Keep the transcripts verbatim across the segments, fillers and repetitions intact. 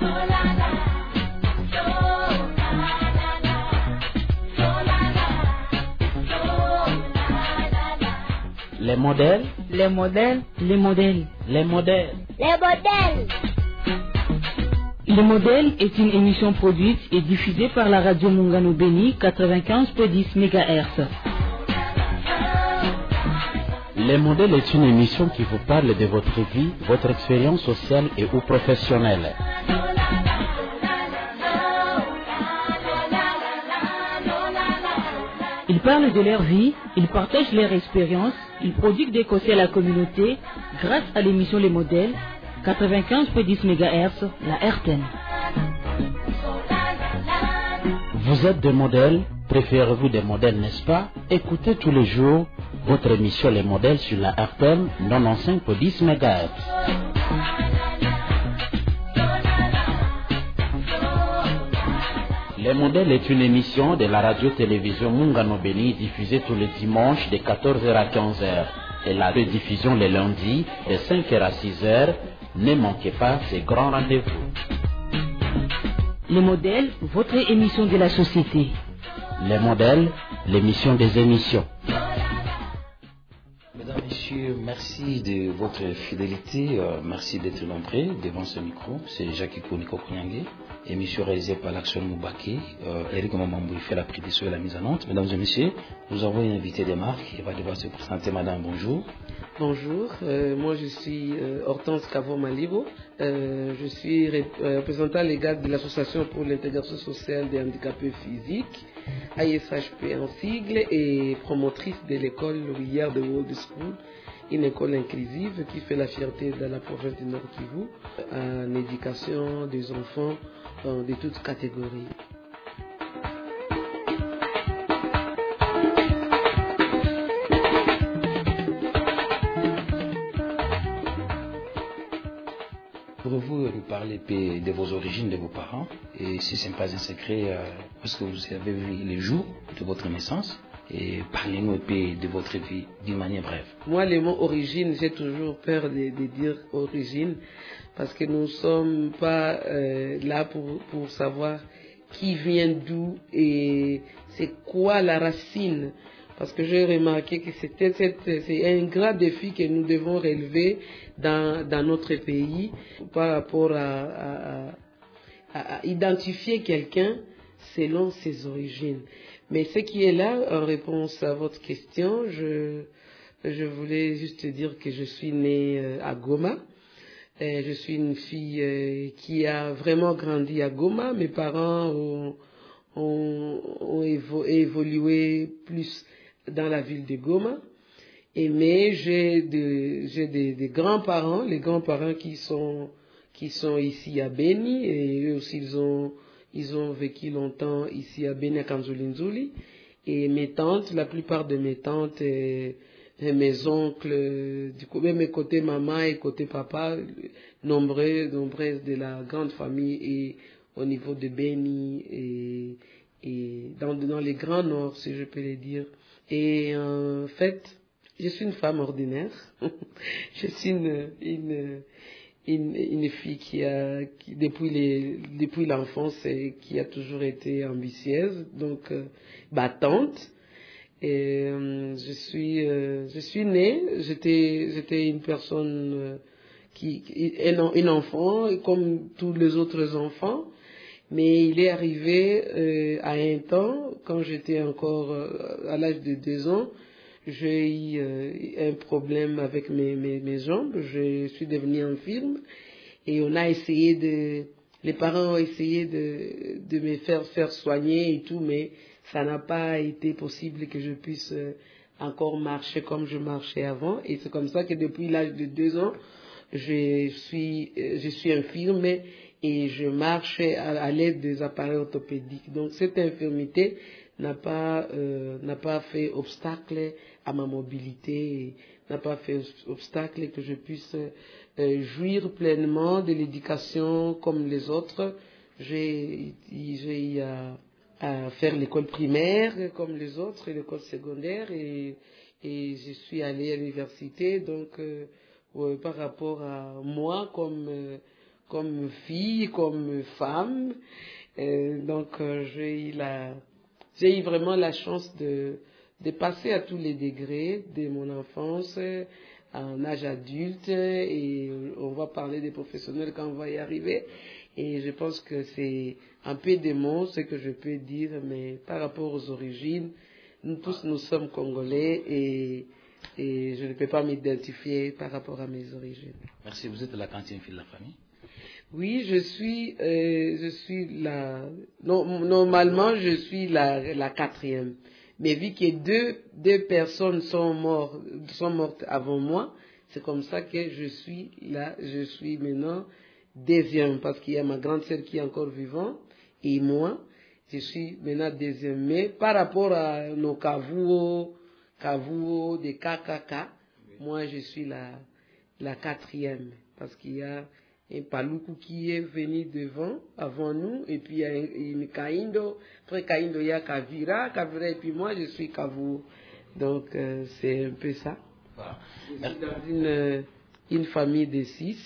Les modèles, les modèles, les modèles, les modèles. Les modèles. Le modèle est une émission produite et diffusée par la radio Mungano Beni quatre-vingt-quinze virgule dix mégahertz. Les modèles est une émission qui vous parle de votre vie, votre expérience sociale et ou professionnelle. Ils parlent de leur vie, ils partagent leur expérience, ils prodiguent des conseils à la communauté grâce à l'émission Les Modèles, quatre-vingt-quinze virgule dix mégahertz, la R T N. Vous êtes des modèles, préférez-vous des modèles, n'est-ce pas? Écoutez tous les jours votre émission Les Modèles sur la R T N quatre-vingt-quinze virgule dix mégahertz. Les Modèles est une émission de la radio-télévision Mungano Beni diffusée tous les dimanches de quatorze heures à quinze heures et la rediffusion les lundis de cinq heures à six heures. Ne manquez pas ces grands rendez-vous. Les Modèles, votre émission de la société. Les Modèles, l'émission des émissions. Mesdames, Messieurs, merci de votre fidélité. Euh, merci d'être nombreux devant ce micro. C'est Jacques Nico Kounyangue, émission réalisée par l'Action Moubake. Euh, Eric Mamambou fait la prédiction et la mise en honte. Mesdames et messieurs, nous avons une invitée des marques. Elle va devoir se présenter. Madame, bonjour. Bonjour, euh, moi je suis euh, Hortense Kavo-Malibo. Euh, je suis ré- euh, représentant légal de l'Association pour l'intégration sociale des handicapés physiques, A I S H P en sigle, et promotrice de l'école ouvrière de World School, une école inclusive qui fait la fierté dans la province du Nord Kivu en éducation des enfants euh, de toutes catégories. Pouvez-vous nous parler de vos origines, de vos parents? Et si ce n'est pas un secret, euh, est-ce que vous avez vu les jours de votre naissance? Et parlez-nous un peu de votre vie d'une manière brève. Moi, le mot origine, j'ai toujours peur de, de dire origine parce que nous ne sommes pas euh, là pour, pour savoir qui vient d'où et c'est quoi la racine. Parce que j'ai remarqué que c'était, c'est un grand défi que nous devons relever dans, dans notre pays par rapport à, à, à, à identifier quelqu'un selon ses origines. Mais ce qui est là, en réponse à votre question, je, je voulais juste dire que je suis née à Goma. Et je suis une fille qui a vraiment grandi à Goma. Mes parents ont, ont, ont évo, évolué plus dans la ville de Goma. Et mais j'ai de, j'ai des, des grands-parents, les grands-parents qui sont, qui sont ici à Beni, et eux aussi ils ont, ils ont vécu longtemps ici à Beni, à Kanzoulinzouli. Et mes tantes, la plupart de mes tantes et, et mes oncles, du coup, même côté maman et côté papa, nombreux, nombreuses de la grande famille et au niveau de Beni et, et dans, dans les grands nord, si je peux le dire. Et en fait, je suis une femme ordinaire. Je suis une, une, une, une fille qui a, qui, depuis les, depuis l'enfance, et qui a toujours été ambitieuse, donc euh, battante. Et euh, je suis, euh, je suis née. J'étais, j'étais une personne euh, qui, un, un enfant comme tous les autres enfants. Mais il est arrivé euh, à un temps, quand j'étais encore euh, à l'âge de deux ans, j'ai eu euh, un problème avec mes, mes, mes jambes. Je suis devenue infirme et on a essayé de, les parents ont essayé de, de me faire faire soigner et tout, mais ça n'a pas été possible que je puisse euh, encore marcher comme je marchais avant. Et c'est comme ça que depuis l'âge de deux ans, je suis, euh, je suis infirme et je marche à, à l'aide des appareils orthopédiques. Donc cette infirmité n'a pas, euh, n'a pas fait obstacle à ma mobilité, n'a pas fait obstacle que je puisse euh, jouir pleinement de l'éducation comme les autres. J'ai, j'ai eu à, à faire l'école primaire comme les autres, et l'école secondaire, et, et je suis allée à l'université. Donc, euh, ouais, par rapport à moi, comme, euh, comme fille, comme femme. Euh, donc euh, j'ai eu la, j'ai eu vraiment la chance de, de passer à tous les degrés de mon enfance, à un âge adulte, et on va parler des professionnels quand on va y arriver. Et je pense que c'est un peu des mots, ce que je peux dire, mais par rapport aux origines, nous tous nous sommes Congolais et, et je ne peux pas m'identifier par rapport à mes origines. Merci, vous êtes la quantième fille de la famille? Oui, je suis, euh, je suis la, non, normalement je suis la, la quatrième. Mais vu que deux, deux personnes sont mortes, sont mortes avant moi, c'est comme ça que je suis là, je suis maintenant deuxième, parce qu'il y a ma grande sœur qui est encore vivante, et moi, je suis maintenant deuxième. Mais par rapport à nos Kavuo, Kavuo, des K K K, moi je suis la, la quatrième, parce qu'il y a un Paluku qui est venu devant, avant nous, et puis il y a une Kaindo, après Kaindo il y a Kavira, Kavira, et puis moi je suis Kavuo. Donc euh, c'est un peu ça. Voilà. Je suis dans une, une famille de six.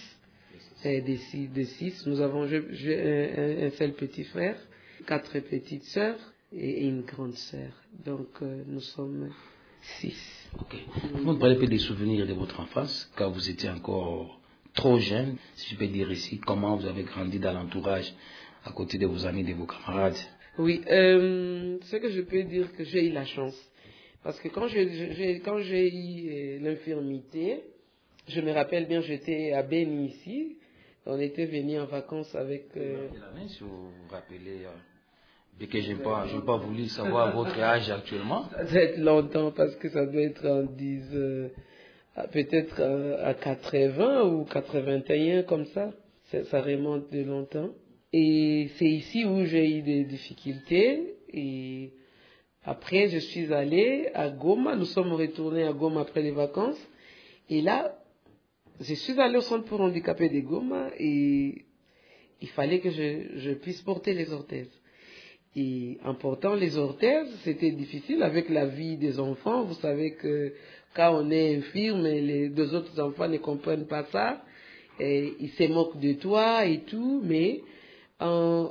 De six, de six. Nous avons j'ai un, un seul petit frère, quatre petites sœurs et une grande sœur. Donc euh, nous sommes six. Ok. Vous me parlez un peu des souvenirs de votre enfance, quand vous étiez encore trop jeune, si je peux dire ici, comment vous avez grandi dans l'entourage, à côté de vos amis, de vos camarades? Oui, euh, ce que je peux dire que j'ai eu la chance. Parce que quand j'ai, j'ai, quand j'ai eu euh, l'infirmité, je me rappelle bien, j'étais à Béni ici. On était venus en vacances avec... Euh... Si vous vous rappelez, euh, que je n'ai pas, pas voulu savoir votre âge actuellement. Ça doit être longtemps, parce que ça doit être en dix, euh, peut-être à quatre-vingts ou quatre-vingt-un, comme ça. ça. Ça remonte de longtemps. Et c'est ici où j'ai eu des difficultés. Et après, je suis allé à Goma. Nous sommes retournés à Goma après les vacances. Et là, je suis allé au centre pour handicapés de Goma et il fallait que je, je puisse porter les orthèses. Et en portant les orthèses, c'était difficile avec la vie des enfants. Vous savez que quand on est infirme, les deux autres enfants ne comprennent pas ça. Et ils se moquent de toi et tout, mais en,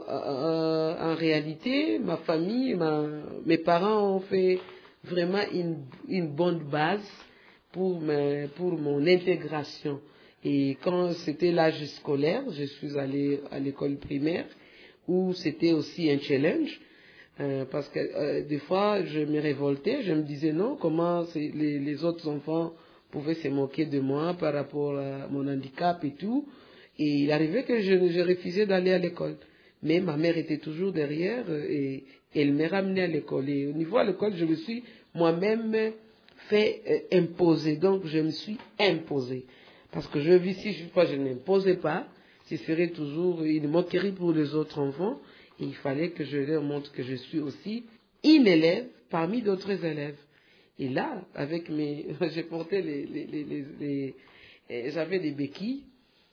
en, en réalité, ma famille, ma, mes parents ont fait vraiment une, une bonne base pour, ma, pour mon intégration. Et quand c'était l'âge scolaire, je suis allée à l'école primaire, où c'était aussi un challenge, euh, parce que euh, des fois, je me révoltais, je me disais non, comment les, les autres enfants pouvaient se moquer de moi par rapport à mon handicap et tout. Et il arrivait que je, je refusais d'aller à l'école. Mais ma mère était toujours derrière et, et elle me ramenait à l'école. Et au niveau de l'école, je me suis moi-même fait euh, imposer. Donc, je me suis imposée. Parce que je vis si je, je n'imposais pas, ce serait toujours une moquerie pour les autres enfants. Et il fallait que je leur montre que je suis aussi une élève parmi d'autres élèves. Et là, avec mes, j'ai porté les, les, les, les, les, les j'avais des béquilles.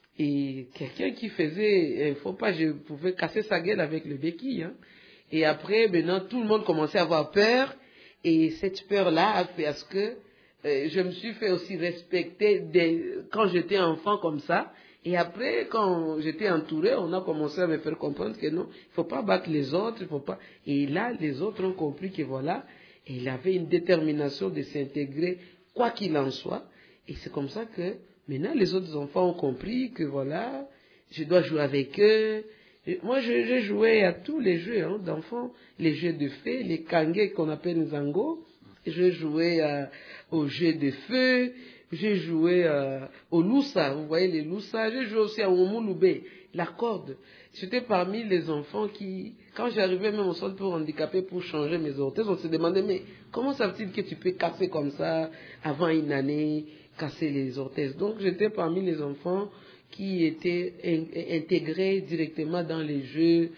Et quelqu'un qui faisait un faux pas, je pouvais casser sa gueule avec le béquille. Hein. Et après, maintenant, tout le monde commençait à avoir peur. Et cette peur-là a fait à ce que euh, je me suis fait aussi respecter dès, quand j'étais enfant comme ça. Et après, quand j'étais entouré, on a commencé à me faire comprendre que non, il ne faut pas battre les autres, il faut pas. Et là, les autres ont compris que voilà, et il avait une détermination de s'intégrer, quoi qu'il en soit. Et c'est comme ça que maintenant, les autres enfants ont compris que voilà, je dois jouer avec eux. Et moi, je, je jouais à tous les jeux hein, d'enfants, les jeux de fées, les kangé qu'on appelle zango. Je jouais euh, aux jeux de feu. J'ai joué euh, au loussa, vous voyez les loussa. J'ai joué aussi à Omouloubé, la corde. J'étais parmi les enfants qui, quand j'arrivais même au centre pour handicapés pour changer mes orthèses, on se demandait, mais comment ça veut-il que tu peux casser comme ça avant une année, casser les orthèses? Donc j'étais parmi les enfants qui étaient in- intégrés directement dans les jeux.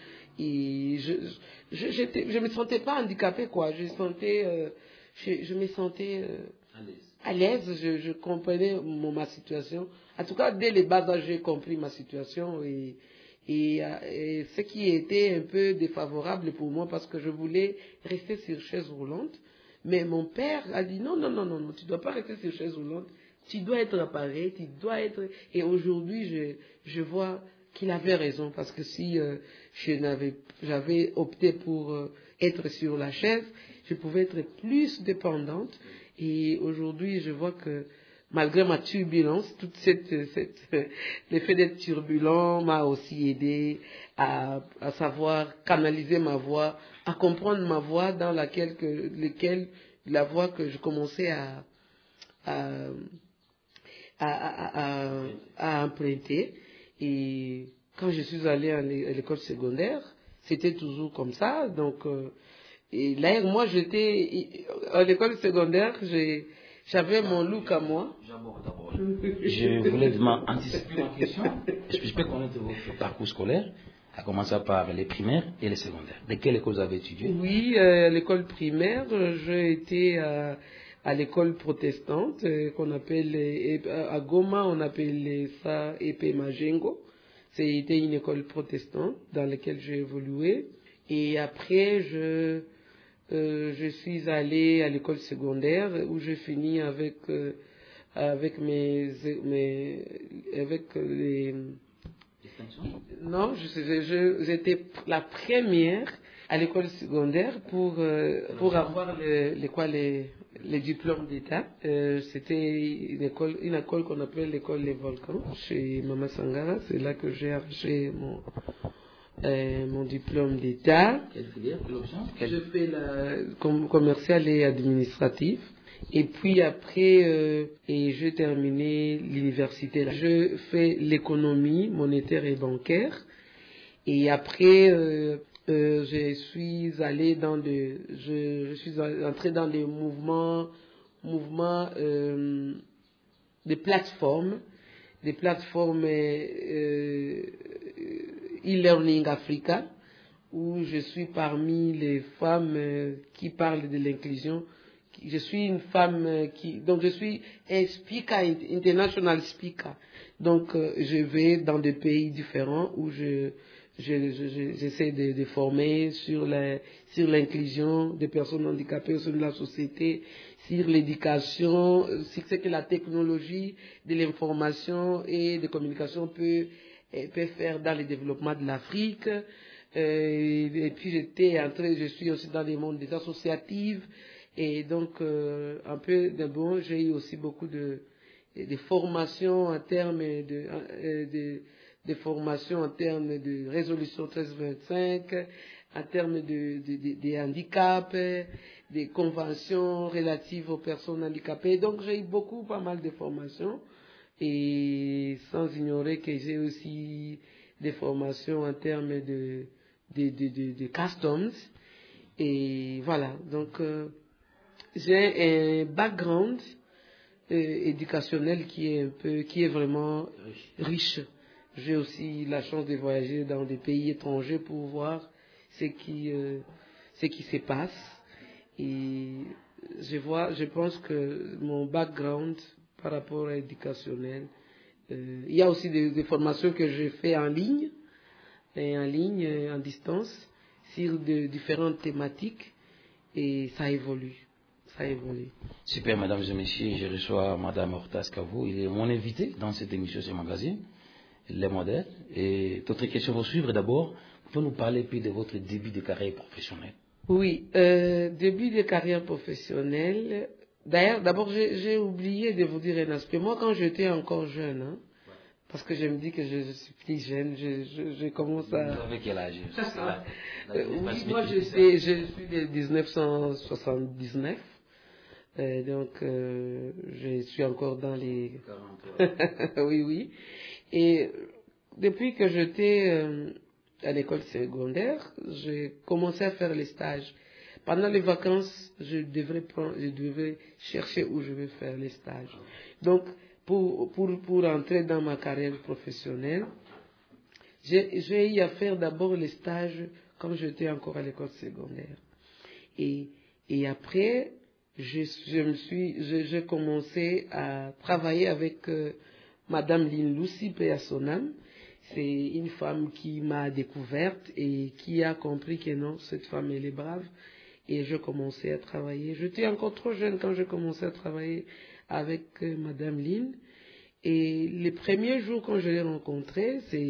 Et je je, j'étais, je me sentais pas handicapée, quoi. Je, sentais, euh, je, je me sentais... Euh, à l'aise, je, je comprenais mon, ma situation. En tout cas, dès les bas âges, j'ai compris ma situation et, et, et ce qui était un peu défavorable pour moi parce que je voulais rester sur chaise roulante. Mais mon père a dit non, non, non, non, non, tu ne dois pas rester sur chaise roulante. Tu dois être appareil, tu dois être... Et aujourd'hui, je, je vois qu'il avait raison, parce que si euh, je n'avais, j'avais opté pour euh, être sur la chaise, je pouvais être plus dépendante. Et aujourd'hui, je vois que malgré ma turbulence, toute cette, cette l'effet d'être turbulent m'a aussi aidé à, à savoir canaliser ma voix, à comprendre ma voix dans laquelle que, lequel, la voix que je commençais à, à, à, à, à, à emprunter. Et quand je suis allée à l'école secondaire, c'était toujours comme ça. Donc, euh, et là, moi, j'étais à l'école secondaire, j'ai J'avais mon look à moi. Je voulais anticiper ma question. Je peux connaître votre parcours scolaire, à commencer par les primaires et les secondaires. De quelle école vous avez étudié? Oui, euh, l'école primaire, j'ai été à, à l'école protestante, euh, qu'on appelle, euh, à Goma, on appelle ça E P Majengo. C'était une école protestante dans laquelle j'ai évolué. Et après, je... Euh, je suis allé à l'école secondaire où j'ai fini avec euh, avec mes, mes avec les non je, je, j'étais la première à l'école secondaire pour euh, pour avoir le, les quoi les les diplômes d'État. Euh, c'était une école une école qu'on appelle l'école Les Volcans chez Mama Sangara. C'est là que j'ai arraché mon Euh, mon diplôme d'État. Quelle filière? Quelle option? Je fais la com commercial et administratif. Et puis après, euh, et j'ai terminé l'université. Je fais l'économie monétaire et bancaire. Et après, euh, euh, je suis allé dans des, je, je suis entré dans des mouvements, mouvements euh, des plateformes, des plateformes euh, e-learning Africa, où je suis parmi les femmes euh, qui parlent de l'inclusion. Je suis une femme euh, qui, donc je suis un speaker, international speaker. Donc euh, je vais dans des pays différents où je, je, je, j'essaie de, de former sur la, sur l'inclusion des personnes handicapées au sein de la société, sur l'éducation, sur ce que la technologie de l'information et de communication peut peut faire dans le développement de l'Afrique. Euh, et puis j'étais entré, je suis aussi dans le monde des associatives. Et donc, euh, un peu de bon, j'ai eu aussi beaucoup de, de formations en termes de, de, de formations en termes de résolution treize vingt-cinq, en termes de, de, de, de handicap, des conventions relatives aux personnes handicapées. Donc, j'ai eu beaucoup, pas mal de formations. Et sans ignorer que j'ai aussi des formations en termes de, de, de, de, de customs. Et voilà, donc euh, j'ai un background euh, éducationnel qui est un peu, qui est vraiment riche. J'ai aussi la chance de voyager dans des pays étrangers pour voir ce qui, euh, ce qui se passe. Et je vois, je pense que mon background par rapport à l'éducationnel. Euh, il y a aussi des, des formations que j'ai fait en ligne, et en ligne, et en distance, sur de différentes thématiques, et ça évolue. Ça évolue. Super, mesdames et messieurs, je reçois madame Hortense Kavou. Il est mon invité dans cette émission, ce magazine, Les Modèles. Et d'autres questions vont suivre. D'abord, vous pouvez nous parler plus de votre début de carrière professionnelle? Oui, euh, début de carrière professionnelle. D'ailleurs, d'abord, j'ai, j'ai oublié de vous dire un aspect. Moi, quand j'étais encore jeune, hein, parce que je me dis que je, je suis plus jeune, je, je, je commence à... Vous avez quel âge? euh, Oui, moi, j'étais, je suis de dix-neuf cent soixante-dix-neuf. Euh, donc, euh, je suis encore dans les... oui, oui. Et depuis que j'étais euh, à l'école secondaire, j'ai commencé à faire les stages. Pendant les vacances, je devrais prendre, je devais chercher où je vais faire les stages. Donc, pour, pour, pour entrer dans ma carrière professionnelle, j'ai, j'ai eu à faire d'abord les stages quand j'étais encore à l'école secondaire. Et, et après, je, je me suis, je, j'ai commencé à travailler avec euh, Madame Lynn Lucy Péasonam. C'est une femme qui m'a découverte et qui a compris que non, cette femme, elle est brave. Et je commençais à travailler. J'étais encore trop jeune quand j'ai commencé à travailler avec euh, Madame Lynn. Et les premiers jours quand je l'ai rencontrée, c'est,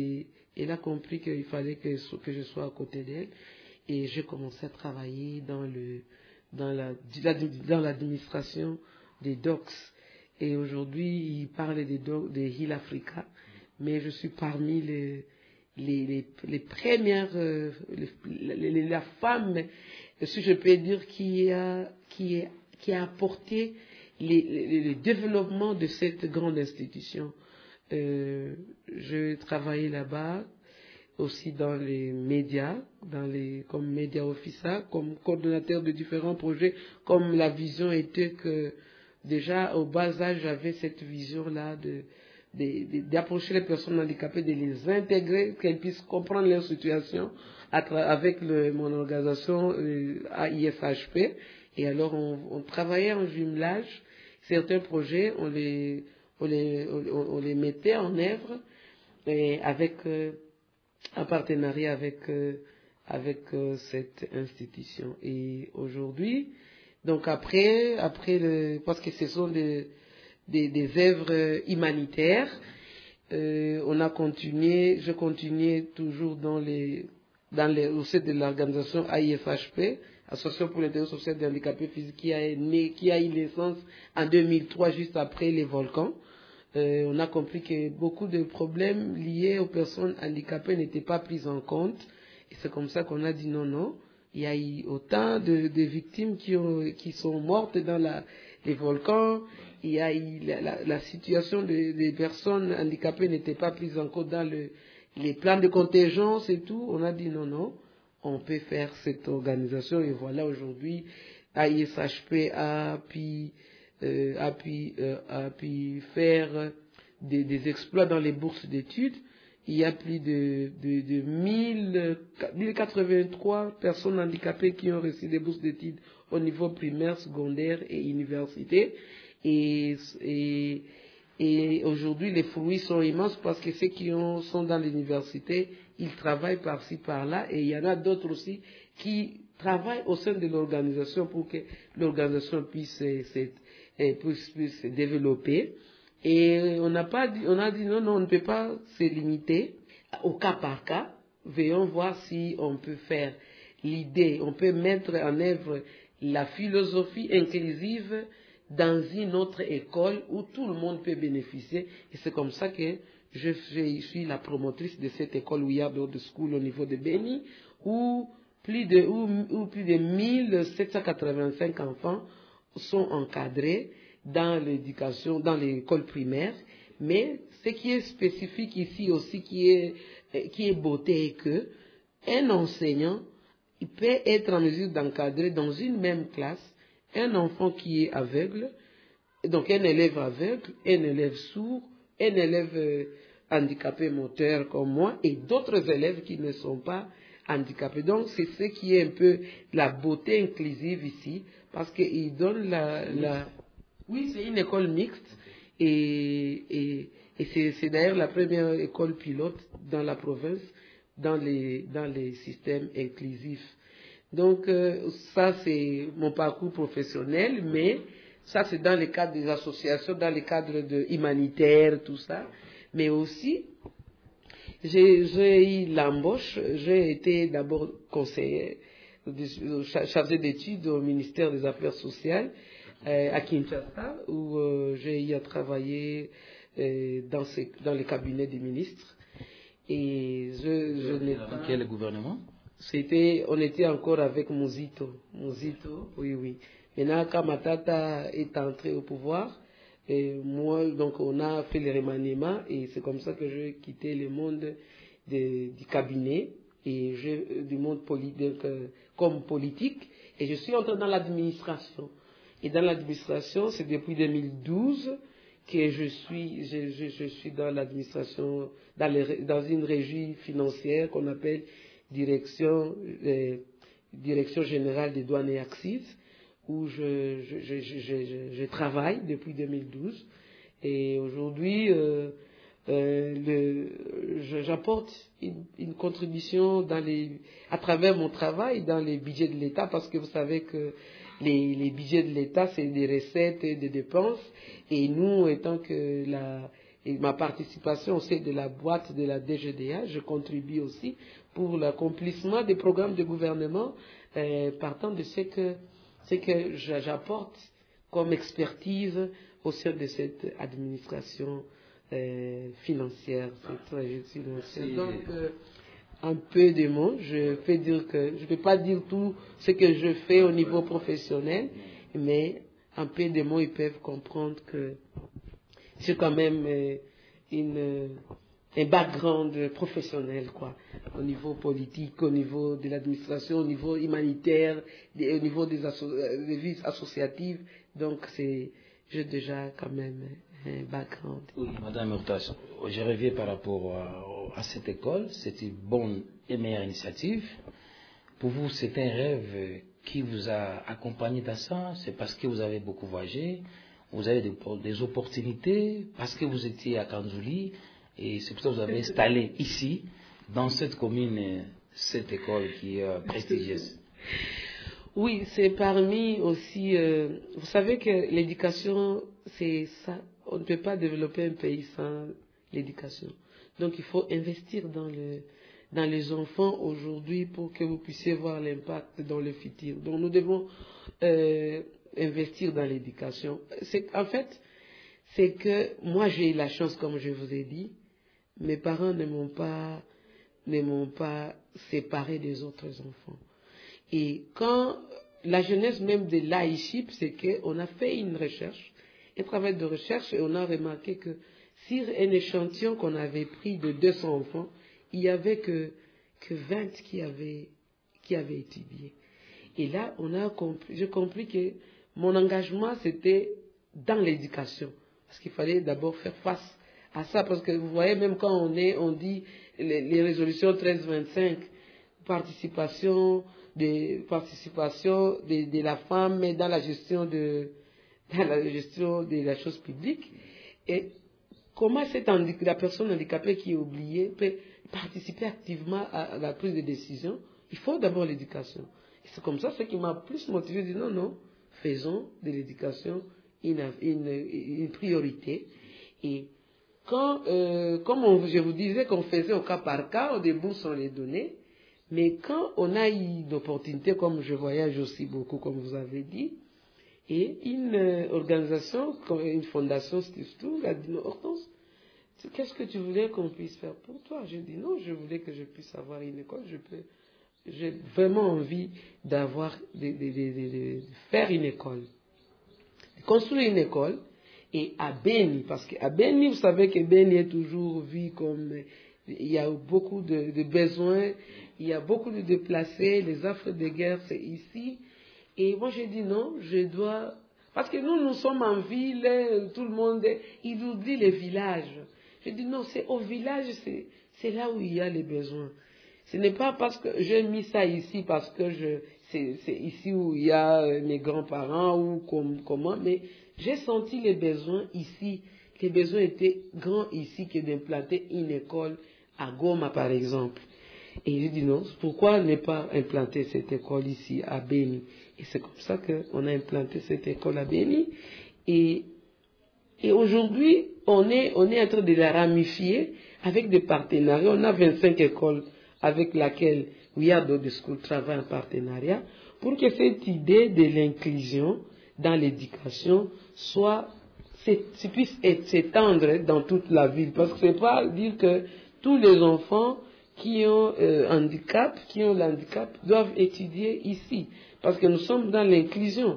Elle a compris qu'il fallait que, que je sois à côté d'elle. Et j'ai commencé à travailler dans le dans la dans l'administration des docks. Et aujourd'hui, il parle des docks des Hill Africa, mais je suis parmi les les les, les premières euh, les, les, la femme, si je peux dire, qui a qui a, qui a apporté les, les, le développement de cette grande institution. Euh, je travaillais là-bas aussi dans les médias, dans les, comme média officer, comme coordonnateur de différents projets, comme la vision était que déjà au bas âge j'avais cette vision-là de, de, de, d'approcher les personnes handicapées, de les intégrer, qu'elles puissent comprendre leur situation à tra- avec le, mon organisation euh, A I F H P. Et alors on, on travaillait en jumelage, certains projets, on les, on les, on, on les mettait en œuvre et avec euh, en partenariat avec, euh, avec euh, cette institution. Et aujourd'hui, donc après, après le, parce que ce sont des, des, des œuvres humanitaires, euh, on a continué, je continuais toujours dans les, dans les, au sein de l'organisation A I F H P, Association pour l'intérêt social des handicapés physiques, qui a, né, qui a eu naissance en deux mille trois, juste après les volcans. Euh, on a compris que beaucoup de problèmes liés aux personnes handicapées n'étaient pas pris en compte. Et c'est comme ça qu'on a dit non, non. Il y a eu autant de, de victimes qui, ont, qui sont mortes dans la, les volcans. Il y a eu la, la, la situation des de personnes handicapées n'était pas prise en compte dans le, les plans de contingence et tout. On a dit non, non. On peut faire cette organisation. Et voilà, aujourd'hui, A I S H P a pu Euh, a, pu, euh, a pu faire des, des exploits dans les bourses d'études. Il y a plus de, de, de mille quatre-vingt-trois personnes handicapées qui ont reçu des bourses d'études au niveau primaire, secondaire et université. Et, et, et aujourd'hui, les fruits sont immenses parce que ceux qui ont, sont dans l'université, ils travaillent par-ci, par-là. Et il y en a d'autres aussi qui travaillent au sein de l'organisation pour que l'organisation puisse être et puisse, puisse se développer. Et on n'a pas dit, on a dit non, non, on ne peut pas se limiter au cas par cas. Veillons voir si on peut faire l'idée, on peut mettre en œuvre la philosophie inclusive dans une autre école où tout le monde peut bénéficier. Et c'est comme ça que je, je suis la promotrice de cette école We Are the School au niveau de Beni, où plus de, où, où plus de mille sept cent quatre-vingt-cinq enfants sont encadrés dans l'éducation, dans l'école primaire, mais ce qui est spécifique ici aussi, qui est, qui est beauté, est que un enseignant, il peut être en mesure d'encadrer dans une même classe un enfant qui est aveugle, donc un élève aveugle, un élève sourd, un élève euh, handicapé moteur comme moi, et d'autres élèves qui ne sont pas handicapés. Donc c'est ce qui est un peu la beauté inclusive ici, parce qu'il donne la, la... Oui, c'est une école mixte, et, et, et c'est, c'est d'ailleurs la première école pilote dans la province, dans les, dans les systèmes inclusifs. Donc euh, ça c'est mon parcours professionnel, mais ça c'est dans le cadre des associations, dans le cadre de humanitaire, tout ça. Mais aussi, j'ai, j'ai eu l'embauche, j'ai été d'abord conseiller, chargé d'études au ministère des Affaires sociales euh, à Kinshasa, où euh, j'ai eu à travailler euh, dans, ces, dans les cabinets des ministres. Et je, je n'ai pas... Quel gouvernement? C'était, on était encore avec Muzito. Muzito, oui, oui. Maintenant, quand Matata est entré au pouvoir, et moi, donc, on a fait le remaniement, et c'est comme ça que j'ai quitté le monde de, du cabinet, et je, du monde politique, euh, comme politique, et je suis entré dans l'administration. Et dans l'administration, c'est depuis deux mille douze que je suis, je, je, je suis dans l'administration, dans, les, dans une régie financière qu'on appelle Direction, euh, Direction générale des douanes et accises, où je, je, je, je, je, je travaille depuis deux mille douze. Et aujourd'hui, euh, euh, le, je, j'apporte une, une contribution dans les, à travers mon travail dans les budgets de l'État, parce que vous savez que les, les budgets de l'État, c'est des recettes et des dépenses. Et nous, étant que la, et ma participation c'est de la boîte de la D G D A. Je contribue aussi pour l'accomplissement des programmes de gouvernement euh, partant de ce que, ce que j'apporte comme expertise au sein de cette administration euh, financière. C'est très financière. Donc, euh, un peu de mots, je peux dire que je ne peux pas dire tout ce que je fais au niveau professionnel, mais un peu de mots, ils peuvent comprendre que c'est quand même euh, une, un background professionnel, quoi, au niveau politique, au niveau de l'administration, au niveau humanitaire, au niveau des, asso des vies associatives. Donc, c'est, j'ai déjà quand même un background. Oui, Madame Hurtas, je reviens par rapport à, à cette école. C'est une bonne et meilleure initiative. Pour vous, c'est un rêve qui vous a accompagné dans ça? C'est parce que vous avez beaucoup voyagé, vous avez des, des opportunités, parce que vous étiez à Kanzouli, et c'est pour ça que vous avez installé ici, dans cette commune, cette école qui est prestigieuse. Oui, c'est parmi aussi, euh, vous savez que l'éducation, c'est ça, on ne peut pas développer un pays sans l'éducation. Donc il faut investir dans le dans les enfants aujourd'hui pour que vous puissiez voir l'impact dans le futur. Donc nous devons euh, investir dans l'éducation. En fait, c'est que moi j'ai eu la chance, comme je vous ai dit, mes parents ne m'ont pas, ne m'ont pas séparé des autres enfants. Et quand la jeunesse même de l'A I C I P, c'est qu'on a fait une recherche, un travail de recherche, et on a remarqué que sur un échantillon qu'on avait pris de deux cents enfants, il n'y avait que, que vingt qui avaient, qui avaient étudié. Et là, on a compris, j'ai compris que mon engagement, c'était dans l'éducation. Parce qu'il fallait d'abord faire face à ça. Parce que vous voyez, même quand on est, on dit les, les résolutions treize vingt-cinq, participation, de, participation de, de la femme dans la gestion de, dans la gestion de la chose publique. Et comment cette la personne handicapée qui est oubliée peut participer activement à la prise de décision? Il faut d'abord l'éducation. Et c'est comme ça, ce qui m'a plus motivé de dire non, non, faisons de l'éducation une, une, une priorité. Et quand, euh, comme on, je vous disais qu'on faisait au cas par cas, au début sans les données, mais quand on a eu l'opportunité, comme je voyage aussi beaucoup, comme vous avez dit, et une euh, organisation, une fondation, Stiftung, a dit non, Hortense, qu'est-ce que tu voulais qu'on puisse faire pour toi? J'ai dit non, je voulais que je puisse avoir une école, je peux, j'ai vraiment envie d'avoir, de, de, de, de, de faire une école, de construire une école, et à Beni, parce qu'à Beni, vous savez que Beni est toujours vu comme, il y a beaucoup de, de besoins, il y a beaucoup de déplacés, les affres de guerre, c'est ici. Et moi, j'ai dit non, je dois... Parce que nous, nous sommes en ville, tout le monde, il oublie les villages. J'ai dit non, c'est au village, c'est là où il y a les besoins. Ce n'est pas parce que j'ai mis ça ici, parce que c'est ici où il y a mes grands-parents ou comme, comment, mais j'ai senti les besoins ici. Les besoins étaient grands ici que d'implanter une école à Goma, par exemple. Et j'ai dit non, pourquoi ne pas implanter cette école ici à Beni? Et c'est comme ça qu'on a implanté cette école à Beni. Et, et aujourd'hui, on est, on est en train de la ramifier avec des partenariats. On a vingt-cinq écoles avec lesquelles We Are the School travaille en partenariat pour que cette idée de l'inclusion dans l'éducation soit, puisse s'étendre dans toute la ville. Parce que c'est pas dire que tous les enfants qui ont euh, handicap, qui ont l'handicap, doivent étudier ici. Parce que nous sommes dans l'inclusion.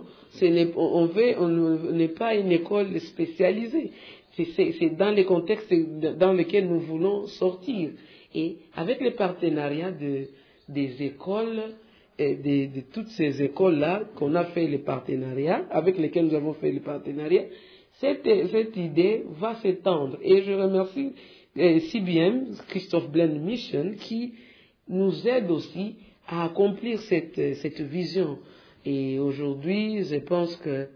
On veut, on n'est pas une école spécialisée. C'est dans les contextes dans lesquels nous voulons sortir. Et avec les partenariats de, des écoles, et de, de toutes ces écoles-là, qu'on a fait les partenariats, avec lesquels nous avons fait les partenariats, cette, cette idée va s'étendre. Et je remercie C B M, Christophe Blend Mission, qui nous aide aussi à accomplir cette, cette vision. Et aujourd'hui, je pense que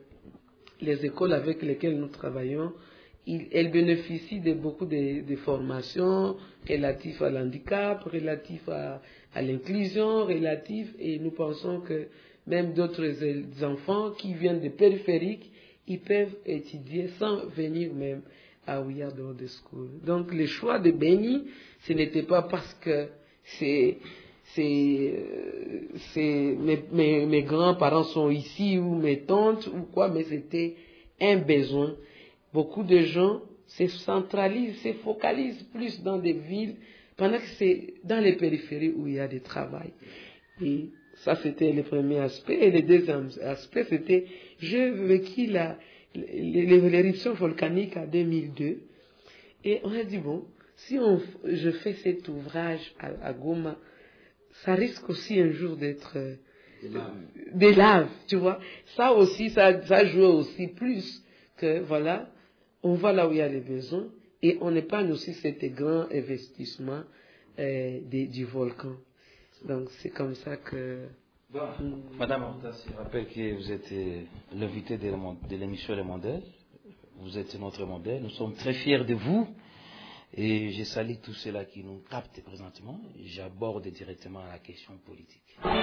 les écoles avec lesquelles nous travaillons, ils, elles bénéficient de beaucoup de, de formations relatives à l'handicap, relatives à, à l'inclusion, relatives, et nous pensons que même d'autres enfants qui viennent de périphériques, ils peuvent étudier sans venir même à We Are the Old School. Donc le choix de Beni, ce n'était pas parce que c'est, c'est, c'est mes, mes, mes grands-parents sont ici ou mes tantes ou quoi, mais c'était un besoin. Beaucoup de gens se centralisent, se focalisent plus dans des villes, pendant que c'est dans les périphéries où il y a du travail. Et ça, c'était le premier aspect. Et le deuxième aspect, c'était, j'ai vécu la, l'éruption volcanique en deux mille deux. Et on a dit, bon, si on, je fais cet ouvrage à, à Goma, ça risque aussi un jour d'être euh, des laves. Des laves, tu vois. Ça aussi, ça, ça joue aussi plus que, voilà, on va là où il y a les besoins et on épargne aussi cet grand investissement euh, des, du volcan. Donc, c'est comme ça que... Bon, Madame Horta, je rappelle que vous êtes l'invité de, de l'émission Les Modèles. Vous êtes notre modèle. Nous sommes très fiers de vous. Et je salue tous ceux-là qui nous captent présentement. J'aborde directement la question politique.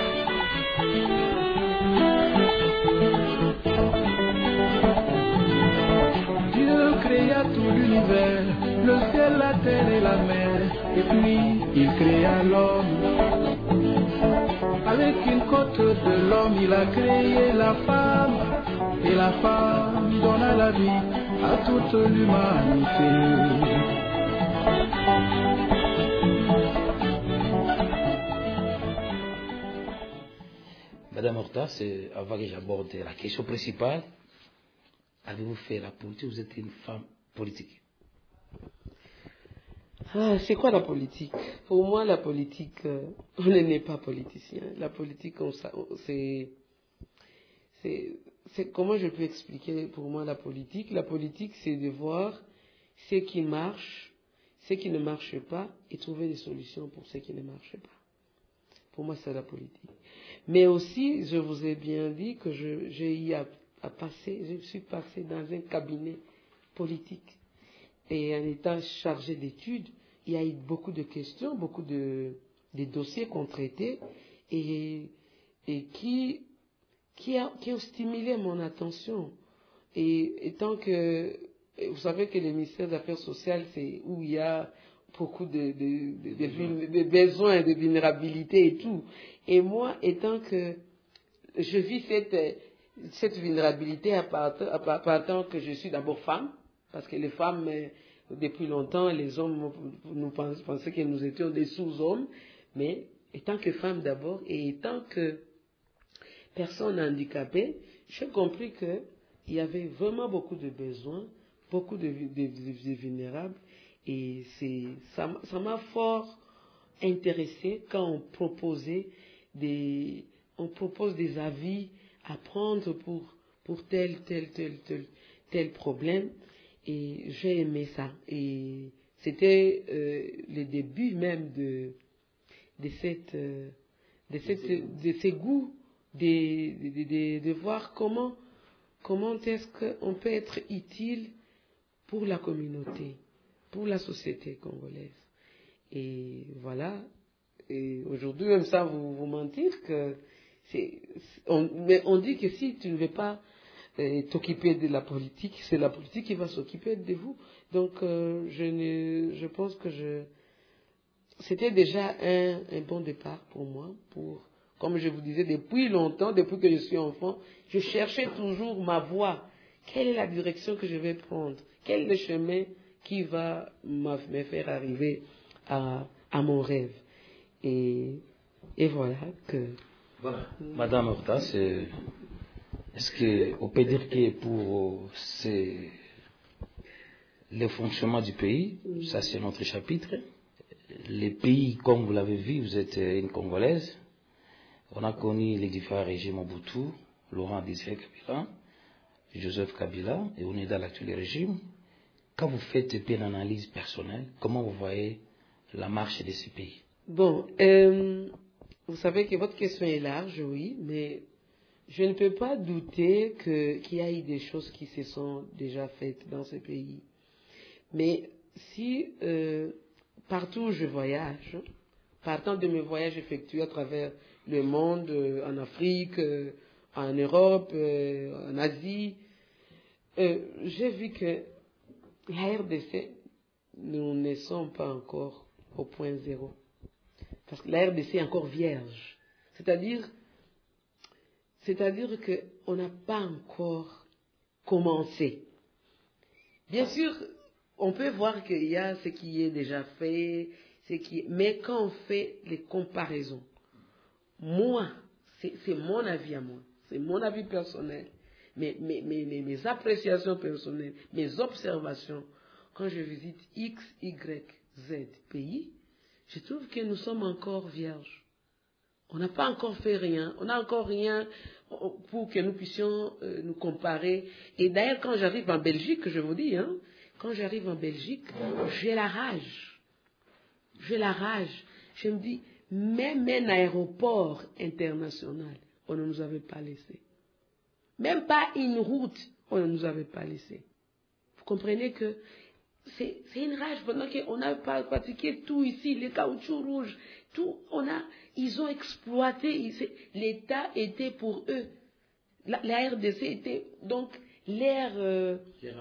Dieu créa tout l'univers, le ciel, la terre et la mer. Et puis, il créa l'homme. Avec une côte de l'homme, il a créé la femme. Et la femme donna la vie à toute l'humanité. Madame Horta, c'est avant que j'aborde la question principale. Avez-vous fait la politique? Vous êtes une femme politique. Ah, c'est quoi la politique? Pour moi, la politique, euh, on n'est pas politicien. La politique, c'est, c'est, c'est, comment je peux expliquer pour moi la politique? La politique, c'est de voir ce qui marche, ce qui ne marche pas, et trouver des solutions pour ce qui ne marche pas. Pour moi, c'est la politique. Mais aussi, je vous ai bien dit que je, j'ai eu à, à passer, je suis passé dans un cabinet politique. Et en étant chargé d'études, il y a eu beaucoup de questions, beaucoup de, de dossiers qu'on traitait et, et qui, qui, a, qui ont stimulé mon attention. Et étant que, vous savez que le ministère des Affaires sociales, c'est où il y a beaucoup de, de, de, de, de besoins, de vulnérabilité et tout. Et moi, étant que je vis cette, cette vulnérabilité à partir, à partir que je suis d'abord femme, parce que les femmes, depuis longtemps, les hommes nous pensaient que nous étions des sous-hommes, mais étant que femme d'abord et étant que personne handicapée, j'ai compris qu'il y avait vraiment beaucoup de besoins, beaucoup de, de, de, de vulnérables, et c'est, ça, ça m'a fort intéressé quand on proposait des, on propose des avis à prendre pour, pour tel, tel, tel, tel, tel problème. Et j'ai aimé ça. Et c'était euh, le début même de, de, cette, euh, de, cette, de ces goûts, de, de, de, de voir comment, comment est-ce qu'on peut être utile pour la communauté, pour la société congolaise. Et voilà. Et aujourd'hui, même ça, vous, vous mentir que c'est, on, mais on dit que si tu ne veux pas t'occuper de la politique, c'est la politique qui va s'occuper de vous. Donc, euh, je, ne, je pense que je, c'était déjà un, un bon départ pour moi. Pour, comme je vous disais, depuis longtemps, depuis que je suis enfant, je cherchais toujours ma voie. Quelle est la direction que je vais prendre? Quel est le chemin qui va me faire arriver à, à mon rêve? Et, et voilà que... Voilà. Madame Horta, c'est... Est-ce qu'on peut dire que pour c'est le fonctionnement du pays, ça c'est notre chapitre, les pays, comme vous l'avez vu, vous êtes une Congolaise, on a connu les différents régimes Mobutu, Laurent Désiré Kabila, Joseph Kabila, et on est dans l'actuel régime. Quand vous faites une analyse personnelle, comment vous voyez la marche de ces pays? Bon, euh, vous savez que votre question est large, oui, mais... je ne peux pas douter que, qu'il y a eu des choses qui se sont déjà faites dans ce pays. Mais si euh, partout où je voyage, partant de mes voyages effectués à travers le monde, euh, en Afrique, euh, en Europe, euh, en Asie, euh, j'ai vu que la R D C, nous ne sommes pas encore au point zéro. Parce que la R D C est encore vierge. C'est-à-dire, c'est-à-dire qu'on n'a pas encore commencé. Bien sûr, on peut voir qu'il y a ce qui est déjà fait, ce qui... mais quand on fait les comparaisons, moi, c'est, c'est mon avis à moi, c'est mon avis personnel, mes, mes, mes, mes appréciations personnelles, mes observations, quand je visite X, Y, Z pays, je trouve que nous sommes encore vierges. On n'a pas encore fait rien, on n'a encore rien pour que nous puissions euh, nous comparer. Et d'ailleurs, quand j'arrive en Belgique, je vous dis, hein, quand j'arrive en Belgique, j'ai la rage. J'ai la rage. Je me dis, même un aéroport international, on ne nous avait pas laissé. Même pas une route, on ne nous avait pas laissé. Vous comprenez que c'est, c'est une rage pendant qu'on n'a pas pratiqué tout ici, les caoutchoucs rouges, tout, on a, ils ont exploité, l'État était pour eux. La, la R D C était donc leur, euh,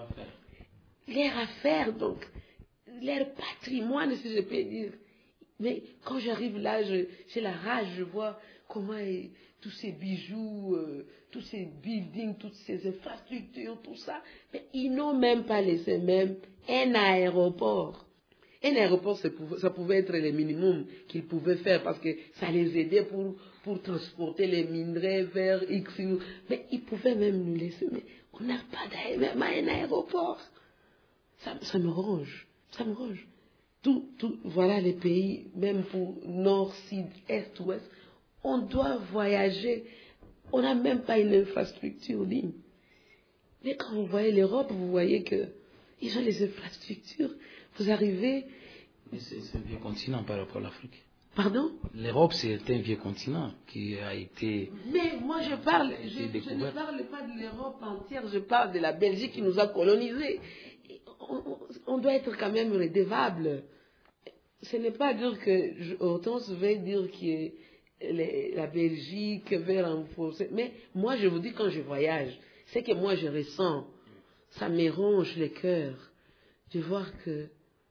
leur affaire, donc leur patrimoine, si je peux dire. Mais quand j'arrive là, je, j'ai la rage, je vois comment et, tous ces bijoux, euh, tous ces buildings, toutes ces infrastructures, tout ça, mais ils n'ont même pas laissé même un aéroport. Un aéroport, ça pouvait, ça pouvait être le minimum qu'ils pouvaient faire parce que ça les aidait pour, pour transporter les minerais vers X. Mais ils pouvaient même nous laisser. Mais on n'a pas même un aéroport. Ça, ça me ronge. Ça me ronge. Tout, tout, voilà les pays, même pour nord, sud, est, ouest, on doit voyager. On n'a même pas une infrastructure digne. Mais quand vous voyez l'Europe, vous voyez qu'ils ont les infrastructures. Vous arrivez... Mais c'est, c'est un vieux continent par rapport à l'Afrique. Pardon? L'Europe, c'est un vieux continent qui a été... Mais moi, je parle, je, je ne parle pas de l'Europe entière, je parle de la Belgique qui nous a colonisés. On, on, on doit être quand même redevable. Ce n'est pas dire que Hortense veut dire que les, la Belgique veut renforcer. Mais moi, je vous dis, quand je voyage, c'est que moi, je ressens. Ça me ronge le cœur de voir que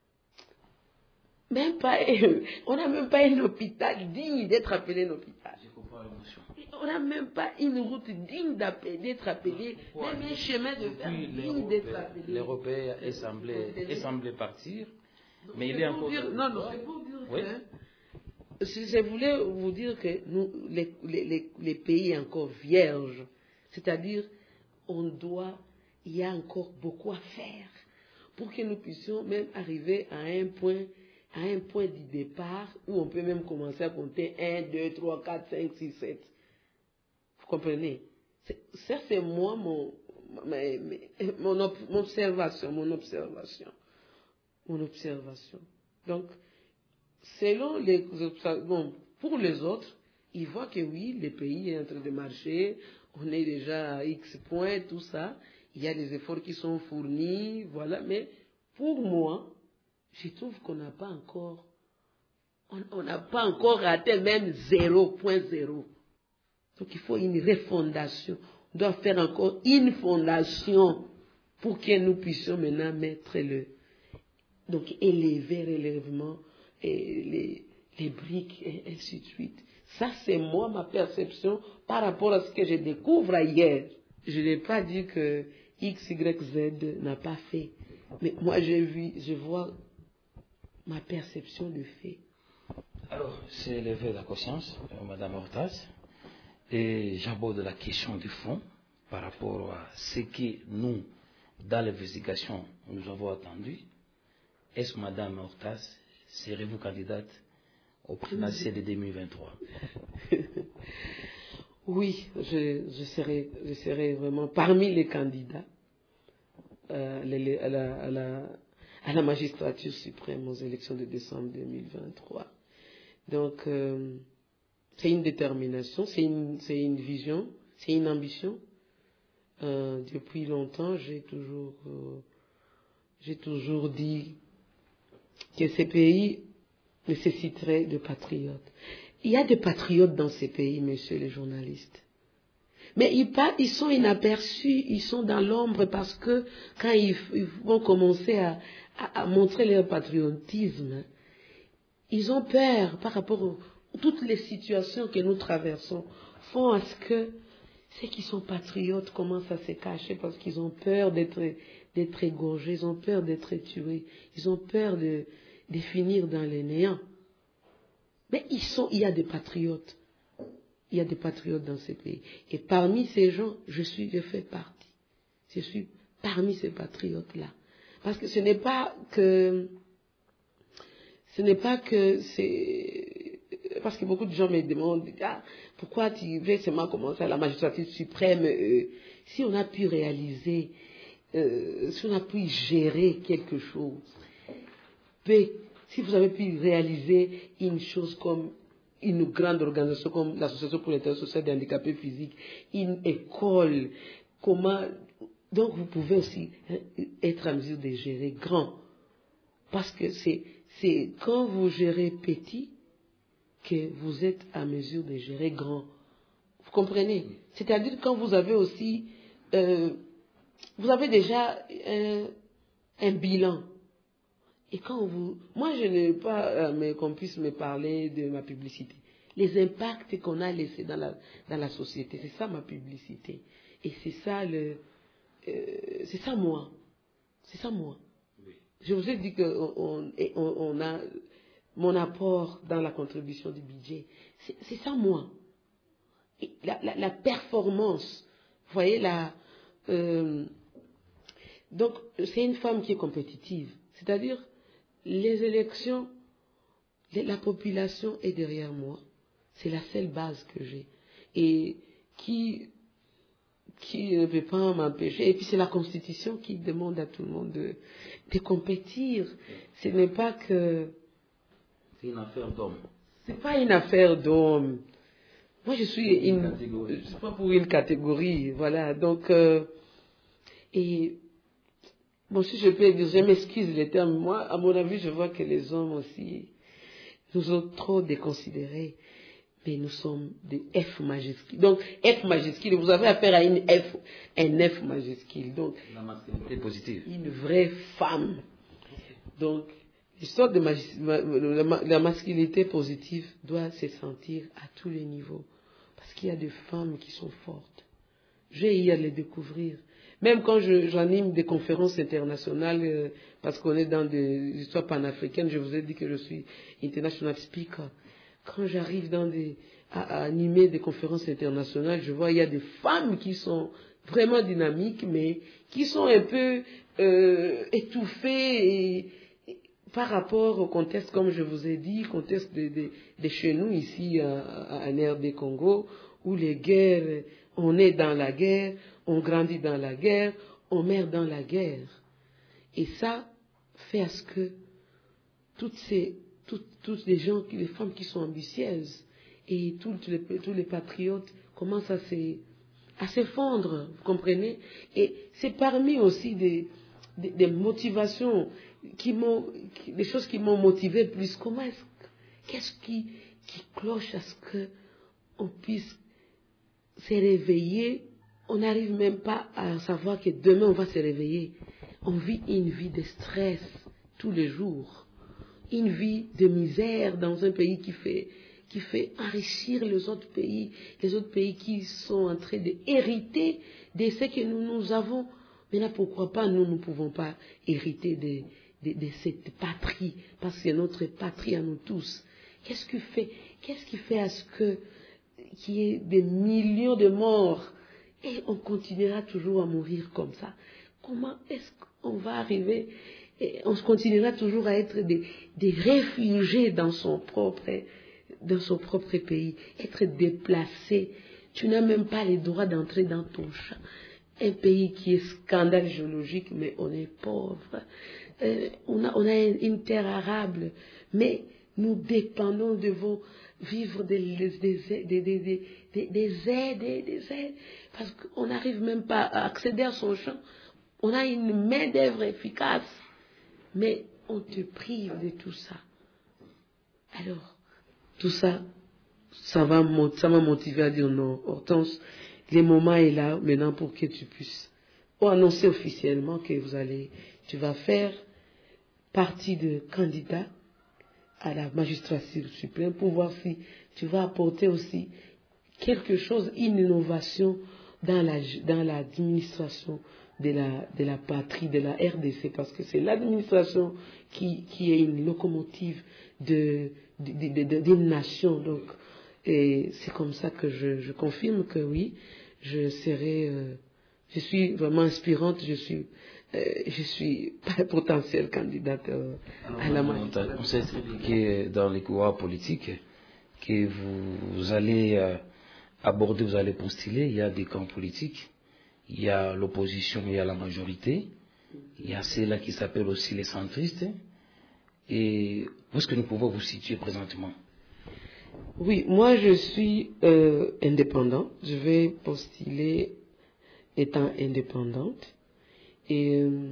même pas, on n'a même pas un hôpital digne d'être appelé un hôpital. On n'a même pas une route digne d'être appelée, même un chemin de fer digne d'être appelé. L'Européen est semblé, est semblé partir, mais il est encore... Dire, non, non, c'est pour dire oui. que... Je voulais vous dire que nous, les, les, les pays encore vierges, c'est-à-dire, on doit, il y a encore beaucoup à faire pour que nous puissions même arriver à un point, à un point du départ où on peut même commencer à compter un, deux, trois, quatre, cinq, six, sept. Vous comprenez? C'est, ça, c'est moi, mon, ma, mon, mon observation, mon observation, mon observation. Donc, selon les, bon, pour les autres, ils voient que oui, le pays est en train de marcher, on est déjà à X points, tout ça, il y a des efforts qui sont fournis, voilà, mais pour moi, je trouve qu'on n'a pas encore, on n'a pas encore atteint même zéro point zéro. Donc il faut une refondation, on doit faire encore une fondation pour que nous puissions maintenant mettre le, donc élever relèvement, et les, les briques, et ainsi de suite. Ça, c'est moi, ma perception par rapport à ce que je découvre hier. Je n'ai pas dit que X, Y, Z n'a pas fait. Mais moi, j'ai vu, je vois ma perception de fait. Alors, c'est élevé la conscience, Madame Hortense, et j'aborde la question du fond par rapport à ce que nous, dans l'investigation, nous avons attendu. Est-ce, Madame Hortense, serez-vous candidate au présidentiel de deux mille vingt-trois? Oui, je, je, serai, je serai vraiment parmi les candidats euh, les, à, la, à, la, à la magistrature suprême aux élections de décembre deux mille vingt-trois. Donc, euh, c'est une détermination, c'est une, c'est une vision, c'est une ambition. Euh, depuis longtemps, j'ai toujours, euh, j'ai toujours dit que ces pays nécessiterait de patriotes. Il y a des patriotes dans ces pays, messieurs les journalistes. Mais ils, pas, ils sont inaperçus, ils sont dans l'ombre parce que quand ils, ils vont commencer à, à, à montrer leur patriotisme, ils ont peur par rapport à toutes les situations que nous traversons, font à ce que ceux qui sont patriotes commencent à se cacher parce qu'ils ont peur d'être, d'être égorgés, ils ont peur d'être tués, ils ont peur de, de finir dans le néant. Mais ils sont, il y a des patriotes. Il y a des patriotes dans ces pays. Et parmi ces gens, je suis, je fais partie. Je suis parmi ces patriotes-là. Parce que ce n'est pas que, ce n'est pas que c'est, parce que beaucoup de gens me demandent, ah, pourquoi tu veux seulement commencer à la magistrature suprême, euh, si on a pu réaliser, euh, si on a pu gérer quelque chose, mais si vous avez pu réaliser une chose comme une grande organisation comme l'Association pour l'intérêt social des handicapés physiques, une école, comment, donc vous pouvez aussi être en mesure de gérer grand. Parce que c'est, c'est quand vous gérez petit que vous êtes en mesure de gérer grand. Vous comprenez? C'est-à-dire quand vous avez aussi, euh, vous avez déjà un, un bilan. Et quand vous... Moi, je n'ai pas euh, mais qu'on puisse me parler de ma publicité. Les impacts qu'on a laissés dans la, dans la société, c'est ça ma publicité. Et c'est ça le... Euh, c'est ça moi. C'est ça moi. Oui. Je vous ai dit qu'on on, on, on a mon apport dans la contribution du budget. C'est, c'est ça moi. Et la, la, la performance, vous voyez, la... Euh, donc, c'est une femme qui est compétitive. C'est-à-dire... Les élections, la population est derrière moi. C'est la seule base que j'ai. Et qui, qui ne peut pas m'empêcher. Et puis c'est la Constitution qui demande à tout le monde de, de compétir. Ce n'est pas que... C'est une affaire d'homme. C'est pas une affaire d'homme. Moi, je suis une... une je suis pas pour une catégorie. Voilà. Donc, euh, et... Bon, si je peux dire, je m'excuse les termes. Moi, à mon avis, je vois que les hommes aussi nous ont trop déconsidérés. Mais nous sommes des F majuscules. Donc, F majuscule, vous avez affaire à une F, un F majuscule. Donc, la masculinité positive. Une vraie femme. Donc, l'histoire de magis- la masculinité positive doit se sentir à tous les niveaux. Parce qu'il y a des femmes qui sont fortes. J'ai eu à les découvrir. Même quand je, j'anime des conférences internationales, euh, parce qu'on est dans des histoires panafricaines, je vous ai dit que je suis international speaker. Quand j'arrive dans des, à, à animer des conférences internationales, je vois il y a des femmes qui sont vraiment dynamiques, mais qui sont un peu euh, étouffées et, et, par rapport au contexte, comme je vous ai dit, contexte de, de, de chez nous ici en R D Congo, où les guerres, on est dans la guerre, on grandit dans la guerre, on meurt dans la guerre. Et ça fait à ce que toutes ces, toutes, toutes les gens, les femmes qui sont ambitieuses et tous les, tous les patriotes commencent à se, à s'effondrer, vous comprenez? Et c'est parmi aussi des, des, des motivations qui m'ont, qui, des choses qui m'ont motivé plus. Comment est-ce, qu'est-ce qui, qui cloche à ce que on puisse se réveiller? On n'arrive même pas à savoir que demain on va se réveiller. On vit une vie de stress tous les jours. Une vie de misère dans un pays qui fait, qui fait enrichir les autres pays, les autres pays qui sont en train d'hériter de ce que nous, nous avons. Maintenant, pourquoi pas nous ne pouvons pas hériter de, de, de cette patrie, parce que c'est notre patrie à nous tous. Qu'est-ce qui fait, qu'est-ce qui fait à ce que, qu'il y ait des millions de morts? Et on continuera toujours à mourir comme ça. Comment est-ce qu'on va arriver? Et on continuera toujours à être des, des réfugiés dans son propre, dans son propre pays, être déplacé. Tu n'as même pas le droit d'entrer dans ton champ. Un pays qui est scandale géologique, mais on est pauvre. Euh, on a, on a une terre arable, mais nous dépendons, devons vivre des, des, des, des, des, des, des aides, des, des aides, parce qu'on n'arrive même pas à accéder à son champ. On a une main d'œuvre efficace, mais on te prive de tout ça. Alors, tout ça, ça va, ça m'a motivé à dire non, Hortense, le moment est là maintenant pour que tu puisses annoncer officiellement que vous allez, tu vas faire partie de candidat à la magistrature suprême pour voir si tu vas apporter aussi quelque chose, une innovation dans la dans l'administration de la de la patrie, de la R D C, parce que c'est l'administration qui qui est une locomotive de de, de, de, d'une nation. Donc et c'est comme ça que je, je confirme que oui, je serai euh, je suis vraiment inspirante, je suis euh, je suis potentielle candidate euh, à la magistrature. On sait très bien que dans les couloirs politiques que vous, vous allez euh, aborder, vous allez postuler, il y a des camps politiques, il y a l'opposition, il y a la majorité, il y a ceux-là qui s'appellent aussi les centristes. Et où est-ce que nous pouvons vous situer présentement? Oui, moi je suis euh, indépendante, je vais postuler étant indépendante. Et, euh,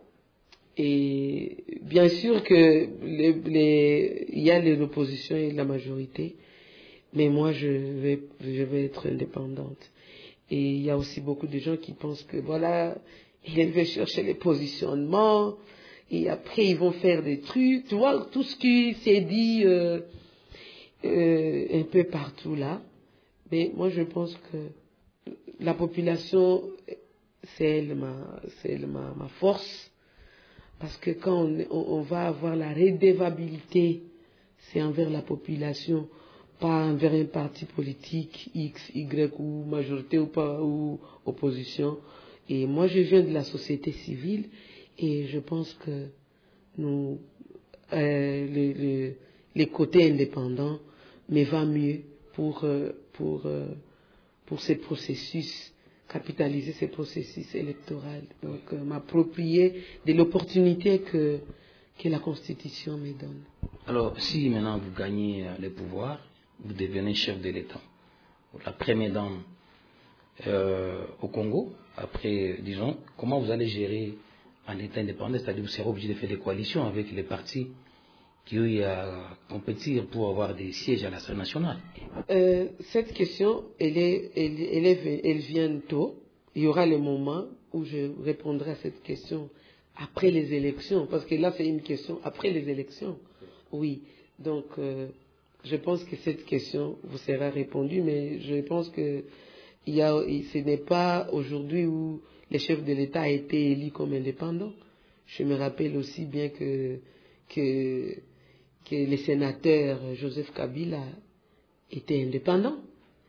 et bien sûr que les, les, il y a l'opposition et la majorité, mais moi je vais, je vais être indépendante. Et il y a aussi beaucoup de gens qui pensent que voilà, ils vont chercher les positionnements, et après ils vont faire des trucs, tu vois, tout ce qui s'est dit euh, euh, un peu partout là. Mais moi je pense que la population, c'est elle ma, c'est elle ma, ma force, parce que quand on, on, on va avoir la redevabilité, c'est envers la population, pas envers un parti politique X, Y ou majorité ou pas ou opposition. Et moi je viens de la société civile et je pense que nous euh, les, les, les côtés indépendants me va mieux pour euh, pour euh, pour ces processus, capitaliser ces processus électoraux, donc euh, m'approprier de l'opportunité que que la Constitution me donne. Alors si maintenant vous gagnez le pouvoir, vous devenez chef de l'État, la première dame euh, au Congo, après, disons, comment vous allez gérer un État indépendant, c'est-à-dire vous serez obligé de faire des coalitions avec les partis qui ont eu à compétir pour avoir des sièges à l'Assemblée nationale. euh, Cette question, elle, est, elle, elle, est, elle vient tôt. Il y aura le moment où je répondrai à cette question après les élections, parce que là c'est une question après les élections. Oui, donc... Euh, je pense que cette question vous sera répondue, mais je pense que il y a, ce n'est pas aujourd'hui où le chef de l'État a été élu comme indépendant. Je me rappelle aussi bien que, que, que le sénateur Joseph Kabila était indépendant,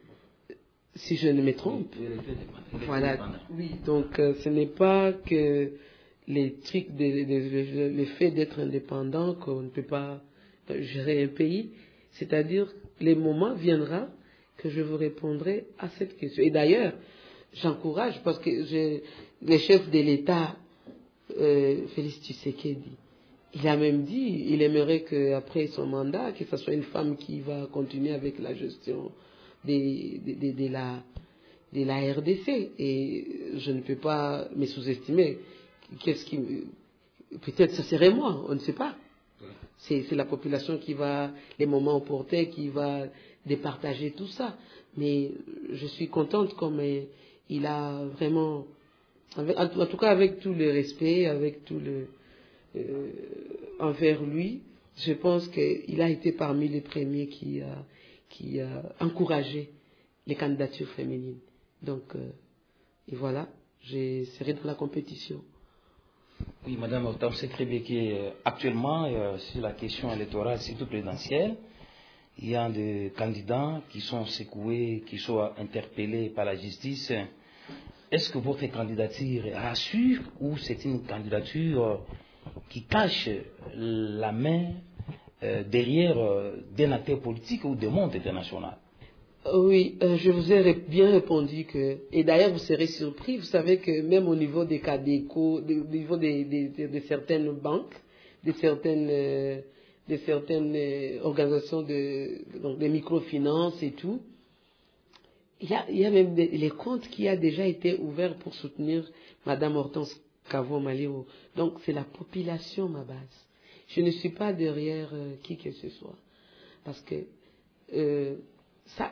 si je ne me trompe. Voilà. Oui, donc euh, ce n'est pas que les trucs, de, de, de, le fait d'être indépendant qu'on ne peut pas gérer un pays. C'est-à-dire, le moment viendra que je vous répondrai à cette question. Et d'ailleurs, j'encourage, parce que je, le chef de l'État, euh, Félix Tshisekedi, il a même dit, il aimerait qu'après son mandat, que ce soit une femme qui va continuer avec la gestion de, de, de, de, la, de la R D C. Et je ne peux pas me sous-estimer. Qu'est-ce qui, peut-être ce serait moi, on ne sait pas. C'est, c'est la population qui va, les moments opportuns, qui va départager tout ça. Mais je suis contente comme il a vraiment, avec, en tout cas avec tout le respect, avec tout le, euh, envers lui, je pense qu'il a été parmi les premiers qui a, qui a encouragé les candidatures féminines. Donc, euh, et voilà, je serai dans la compétition. Oui, Madame Horta, on sait très bien qu'actuellement, euh, sur la question électorale, surtout présidentielle, il y a des candidats qui sont secoués, qui sont interpellés par la justice. Est-ce que votre candidature rassure ou c'est une candidature qui cache la main euh, derrière euh, d'un acteur politique ou des mondes internationaux? Oui, euh, je vous ai bien répondu que, et d'ailleurs vous serez surpris, vous savez que même au niveau des CADECO, au niveau des, des, de, de certaines banques, de certaines, euh, de certaines euh, organisations de, donc des microfinances et tout, il y a, il y a même des, les comptes qui a déjà été ouverts pour soutenir Madame Hortense Kavo-Maliro. Donc c'est la population ma base. Je ne suis pas derrière euh, qui que ce soit, parce que euh, ça,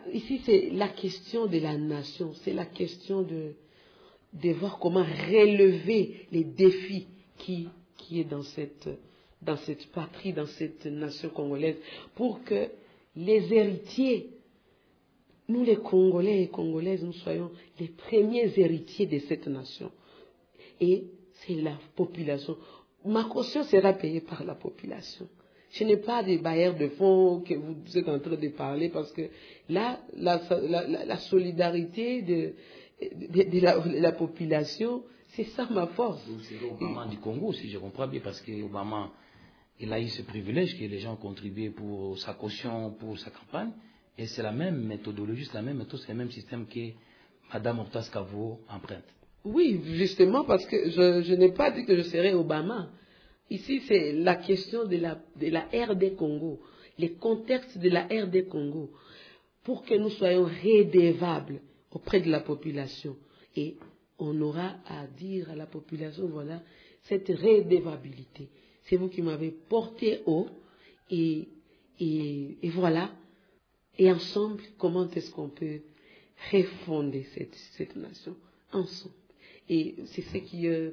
ici, c'est la question de la nation, c'est la question de, de voir comment relever les défis qui, qui est dans cette, dans cette patrie, dans cette nation congolaise, pour que les héritiers, nous les Congolais et Congolaises, nous soyons les premiers héritiers de cette nation. Et c'est la population. Ma caution sera payée par la population. Je n'ai pas des bailleurs de fonds que vous êtes en train de parler, parce que là, la, la, la, la solidarité de, de, de, la, de la population, c'est ça ma force. C'est l'Obama du Congo, si je comprends bien, parce qu'Obama, il a eu ce privilège que les gens ont contribué pour sa caution, pour sa campagne, et c'est la même méthodologie, c'est la même méthode, c'est le même système que Mme Hortense Cavo emprunte. Oui, justement, parce que je, je n'ai pas dit que je serais Obama. Ici, c'est la question de la, de la R D Congo, les contextes de la R D Congo, pour que nous soyons redevables auprès de la population. Et on aura à dire à la population, voilà, cette redevabilité. C'est vous qui m'avez porté haut, et, et, et voilà. Et ensemble, comment est-ce qu'on peut refonder cette, cette nation? Ensemble. Et c'est ce qui... Euh,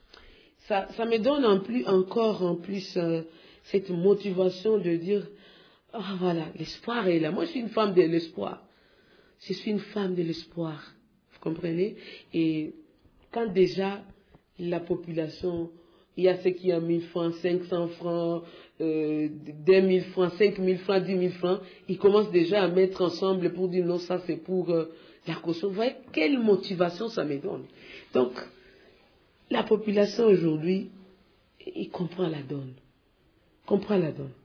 Ça, ça me donne en plus, encore en plus euh, cette motivation de dire, ah oh, voilà, l'espoir est là. Moi, je suis une femme de l'espoir. Je suis une femme de l'espoir. Vous comprenez? Et quand déjà la population, il y a ceux qui ont mille francs, cinq cents francs, euh, deux mille francs, cinq mille francs, dix mille francs, ils commencent déjà à mettre ensemble pour dire non, ça c'est pour euh, la caution. Vous voyez quelle motivation ça me donne. Donc, la population aujourd'hui, il comprend la donne. Comprend la donne.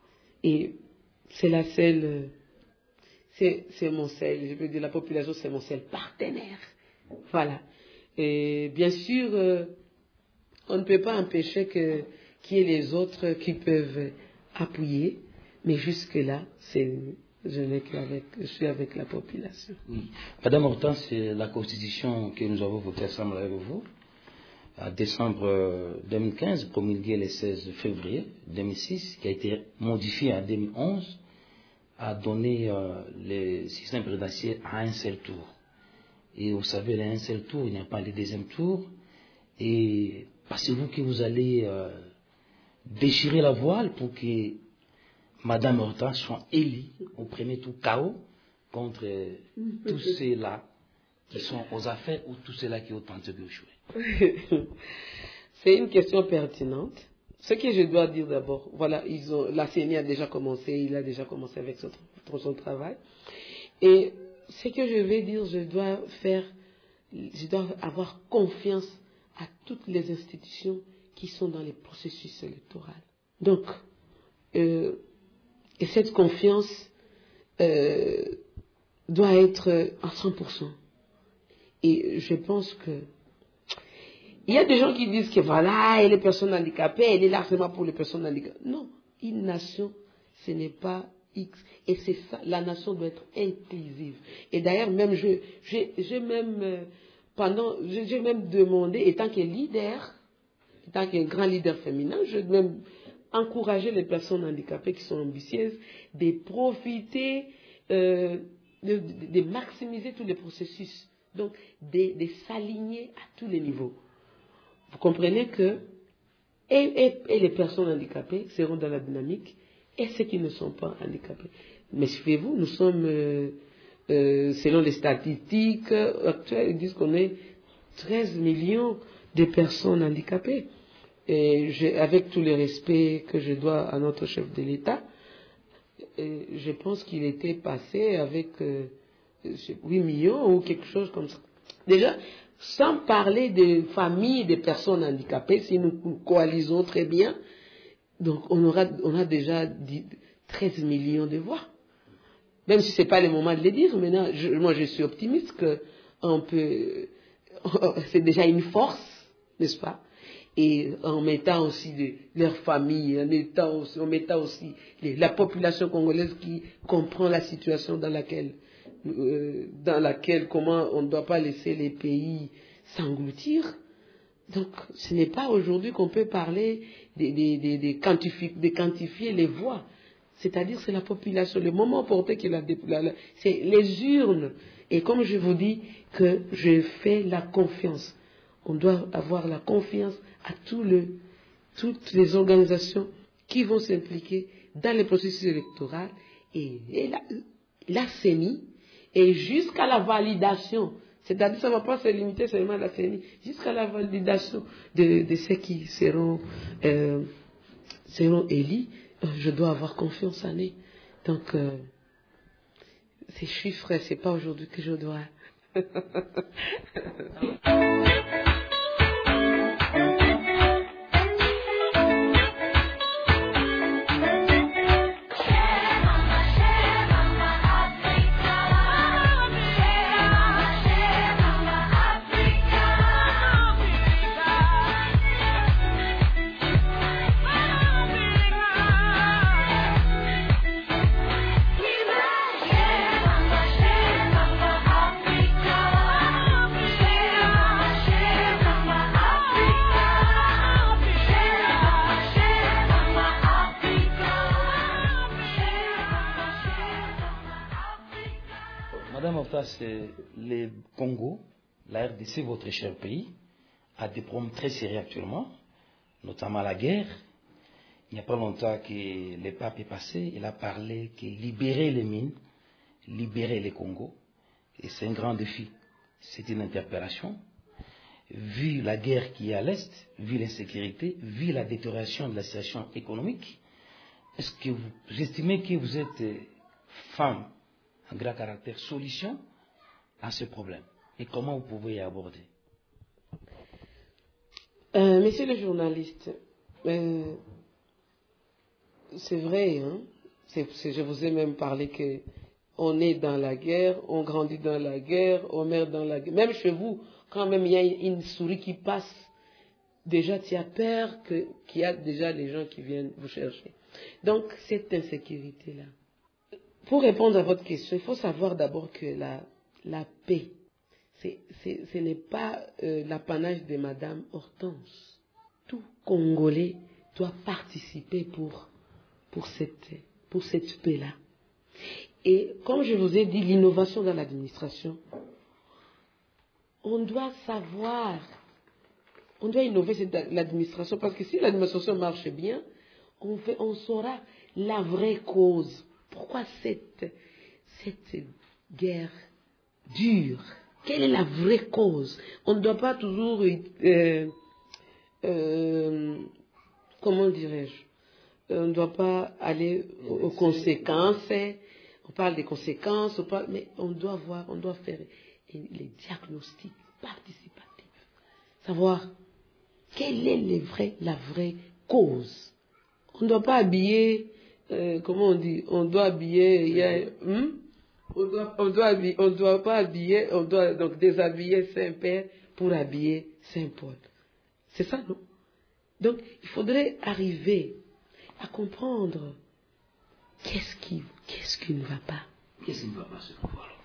Et c'est la seule, c'est, c'est mon seul, je peux dire la population, c'est mon seul partenaire. Voilà. Et bien sûr, euh, on ne peut pas empêcher que, qu'il y ait les autres qui peuvent appuyer, mais jusque-là, c'est, je n'ai qu'avec, je suis avec la population. Oui. Madame Hortense, c'est la constitution que nous avons votée ensemble avec vous. En décembre deux mille quinze, promulguée le seize février deux mille six, qui a été modifiée en deux mille onze, a donné euh, le système présidentiel à un seul tour. Et vous savez, à un seul tour, il n'y a pas le deuxième tour. Et pensez-vous que vous allez euh, déchirer la voile pour que Madame Hortense soit élue au premier tour K O contre euh, tous ceux-là qui sont aux affaires ou tous ceux-là qui ont tenté de jouer? C'est une question pertinente. Ce que je dois dire d'abord, voilà, ils ont, la C E N I a déjà commencé, il a déjà commencé avec son, son travail. Et ce que je vais dire, je dois faire, je dois avoir confiance à toutes les institutions qui sont dans les processus électoraux. Donc, euh, et cette confiance euh, doit être à cent pour cent. Et je pense que il y a des gens qui disent que voilà, et les personnes handicapées, elle est là seulement pour les personnes handicapées. Non, une nation, ce n'est pas X. Et c'est ça, la nation doit être inclusive. Et d'ailleurs, même, je, j'ai, j'ai même, euh, pendant, j'ai, j'ai même demandé, étant que leader, étant qu'un grand leader féminin, je vais même encourager les personnes handicapées qui sont ambitieuses de profiter, euh, de, de, de maximiser tous les processus. Donc, de, de s'aligner à tous les niveaux. Vous comprenez que et, et, et les personnes handicapées seront dans la dynamique et ceux qui ne sont pas handicapés. Mais suivez-vous, nous sommes, euh, euh, selon les statistiques actuelles, ils disent qu'on est treize millions de personnes handicapées. Et je, avec tout le respect que je dois à notre chef de l'État, euh, je pense qu'il était passé avec euh, huit millions ou quelque chose comme ça. Déjà, sans parler de familles de personnes handicapées, si nous, nous coalisons très bien, donc on aura, on a déjà dit treize millions de voix. Même si ce n'est pas le moment de le dire, maintenant, je, moi je suis optimiste qu'on peut, c'est déjà une force, n'est-ce pas? Et en mettant aussi de, leur famille, en mettant aussi, en mettant aussi les, la population congolaise qui comprend la situation dans laquelle Euh, dans laquelle, comment on ne doit pas laisser les pays s'engloutir. Donc, ce n'est pas aujourd'hui qu'on peut parler de, de, de, de, quantifier, de quantifier les voix. C'est-à-dire, c'est la population. Le moment opportun qu'il a déployé, c'est les urnes. Et comme je vous dis, que je fais la confiance. On doit avoir la confiance à tout le, toutes les organisations qui vont s'impliquer dans le processus électoral et, et la, la C E N I, et jusqu'à la validation. C'est-à-dire, ça ne va pas se limiter seulement à la C E N I, jusqu'à la validation de, de ceux qui seront, euh, seront élus. Je dois avoir confiance en eux. Donc, euh, ces chiffres, c'est pas aujourd'hui que je dois. Madame Hortense, le Congo, la R D C, votre cher pays, a des problèmes très sérieux actuellement, notamment la guerre. Il n'y a pas longtemps que le pape est passé, il a parlé que libérer les mines, libérer les Congo, et c'est un grand défi. C'est une interpellation. Vu la guerre qui est à l'Est, vu l'insécurité, vu la détérioration de la situation économique, est-ce que vous estimez que vous êtes femme un grand caractère, solution à ce problème? Et comment vous pouvez y aborder? euh, Monsieur le journaliste, euh, c'est vrai, hein? c'est, c'est, je vous ai même parlé que on est dans la guerre, on grandit dans la guerre, on meurt dans la guerre. Même chez vous, quand même il y a une souris qui passe, déjà tu as peur que, qu'il y a déjà les gens qui viennent vous chercher. Donc cette insécurité-là. Pour répondre à votre question, il faut savoir d'abord que la, la paix, c'est, c'est, ce n'est pas euh, l'apanage de Madame Hortense. Tout Congolais doit participer pour, pour cette, pour cette paix-là. Et comme je vous ai dit, l'innovation dans l'administration, on doit savoir, on doit innover cette, l'administration, parce que si l'administration marche bien, on, fait, on saura la vraie cause. Pourquoi cette, cette guerre dure? Quelle est la vraie cause? On ne doit pas toujours, euh, euh, comment dirais-je, on ne doit pas aller aux, aux conséquences. On parle des conséquences, on parle, mais on doit voir, on doit faire les diagnostics participatifs. Savoir quelle est les vrais, la vraie cause. On ne doit pas habiller... Euh, comment on dit, on doit habiller, il y a, hmm? on doit, on doit habiller, on doit pas habiller, on doit donc déshabiller Saint-Père pour habiller Saint-Paul. C'est ça, non? Donc, il faudrait arriver à comprendre qu'est-ce qui, qu'est-ce qui ne va pas. Qu'est-ce qui ne va pas se voir?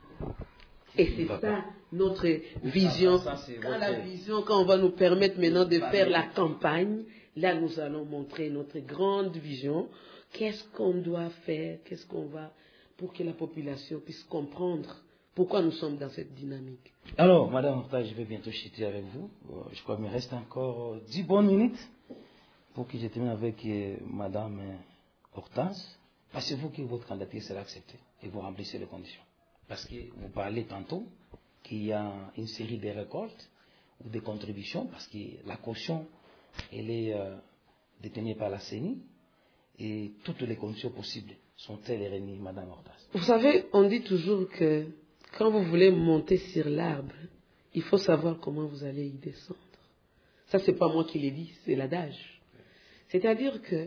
Et c'est ça pas. Notre vision. Ça, ça, quand la vision, quand on va nous permettre maintenant de faire la campagne, là nous allons montrer notre grande vision. Qu'est-ce qu'on doit faire, qu'est-ce qu'on va, pour que la population puisse comprendre pourquoi nous sommes dans cette dynamique. Alors, Madame Hortense, je vais bientôt chuter avec vous. Je crois qu'il me reste encore dix bonnes minutes pour que je termine avec Madame Hortense. Pensez-vous que votre candidature sera acceptée et vous remplissez les conditions? Parce que vous parlez tantôt qu'il y a une série de récoltes ou de contributions, parce que la caution, elle est euh, détenue par la C E N I. Et toutes les conditions possibles sont-elles réunies, Madame Hortense? Vous savez, on dit toujours que quand vous voulez monter sur l'arbre, il faut savoir comment vous allez y descendre. Ça, c'est pas moi qui l'ai dit, c'est l'adage. C'est-à-dire que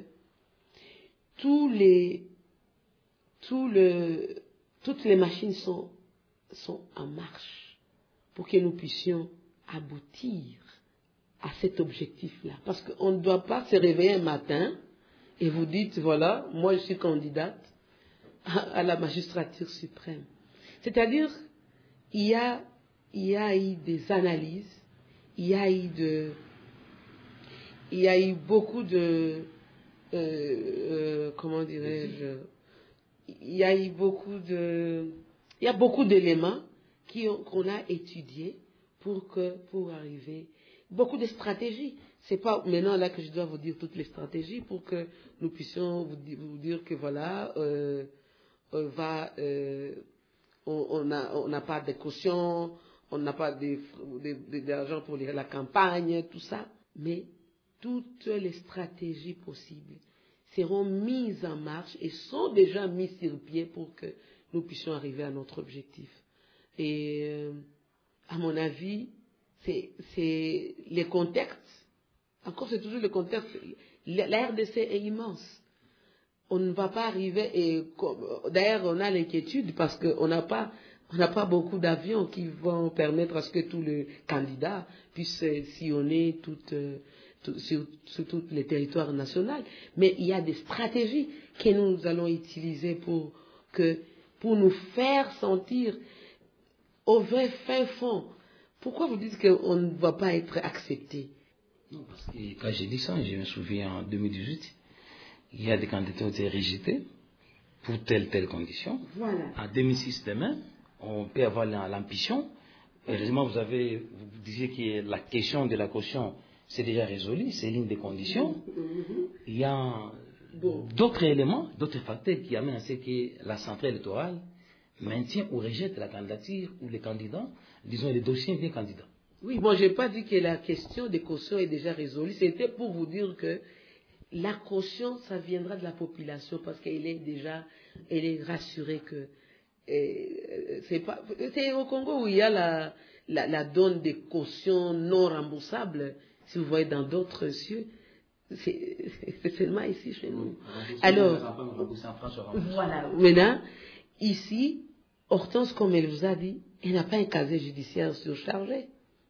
tous les, tous le, toutes les machines sont, sont en marche pour que nous puissions aboutir à cet objectif-là. Parce qu'on ne doit pas se réveiller un matin et vous dites, voilà, moi je suis candidate à la magistrature suprême. C'est-à-dire, il y a, il y a eu des analyses, il y a eu, de, il y a eu beaucoup de, euh, comment dirais-je, il y a eu beaucoup de, il y a beaucoup d'éléments qui ont, qu'on a étudiés pour que, pour arriver, beaucoup de stratégies. C'est pas maintenant là que je dois vous dire toutes les stratégies pour que nous puissions vous, vous dire que voilà, euh, on va, euh, on, on a, on n'a pas de caution, on n'a pas d'argent pour les, la campagne, tout ça. Mais toutes les stratégies possibles seront mises en marche et sont déjà mises sur pied pour que nous puissions arriver à notre objectif. Et euh, à mon avis, c'est, c'est les contextes. Encore, c'est toujours le contexte. La R D C est immense. On ne va pas arriver et d'ailleurs, on a l'inquiétude parce qu'on n'a pas, on n'a pas beaucoup d'avions qui vont permettre à ce que tous les candidats puissent sillonner toute, tout, sur, sur tous les territoires nationaux. Mais il y a des stratégies que nous allons utiliser pour que, pour nous faire sentir au vrai fin fond. Pourquoi vous dites qu'on ne va pas être accepté? Non, parce que quand j'ai dit ça, je me souviens en deux mille dix-huit, il y a des candidats qui ont été rejetés pour telle telle condition. Voilà. En deux mille six, demain, on peut avoir l'ambition. Heureusement, vous avez, vous disiez que la question de la caution, c'est déjà résolu, c'est l'une des conditions. Mm-hmm. Il y a bon. d'autres éléments, d'autres facteurs qui amènent à ce que la centrale électorale maintient ou rejette la candidature ou les candidats, disons les dossiers des candidats. Oui, moi, je n'ai pas dit que la question des cautions est déjà résolue. C'était pour vous dire que la caution, ça viendra de la population parce qu'elle est déjà, elle est rassurée que euh, c'est pas, c'est au Congo où il y a la, la, la donne des cautions non remboursables. Si vous voyez dans d'autres cieux, c'est, c'est seulement ici chez nous. Oui, alors, voilà. Maintenant, ici, Hortense, comme elle vous a dit, elle n'a pas un casier judiciaire surchargé.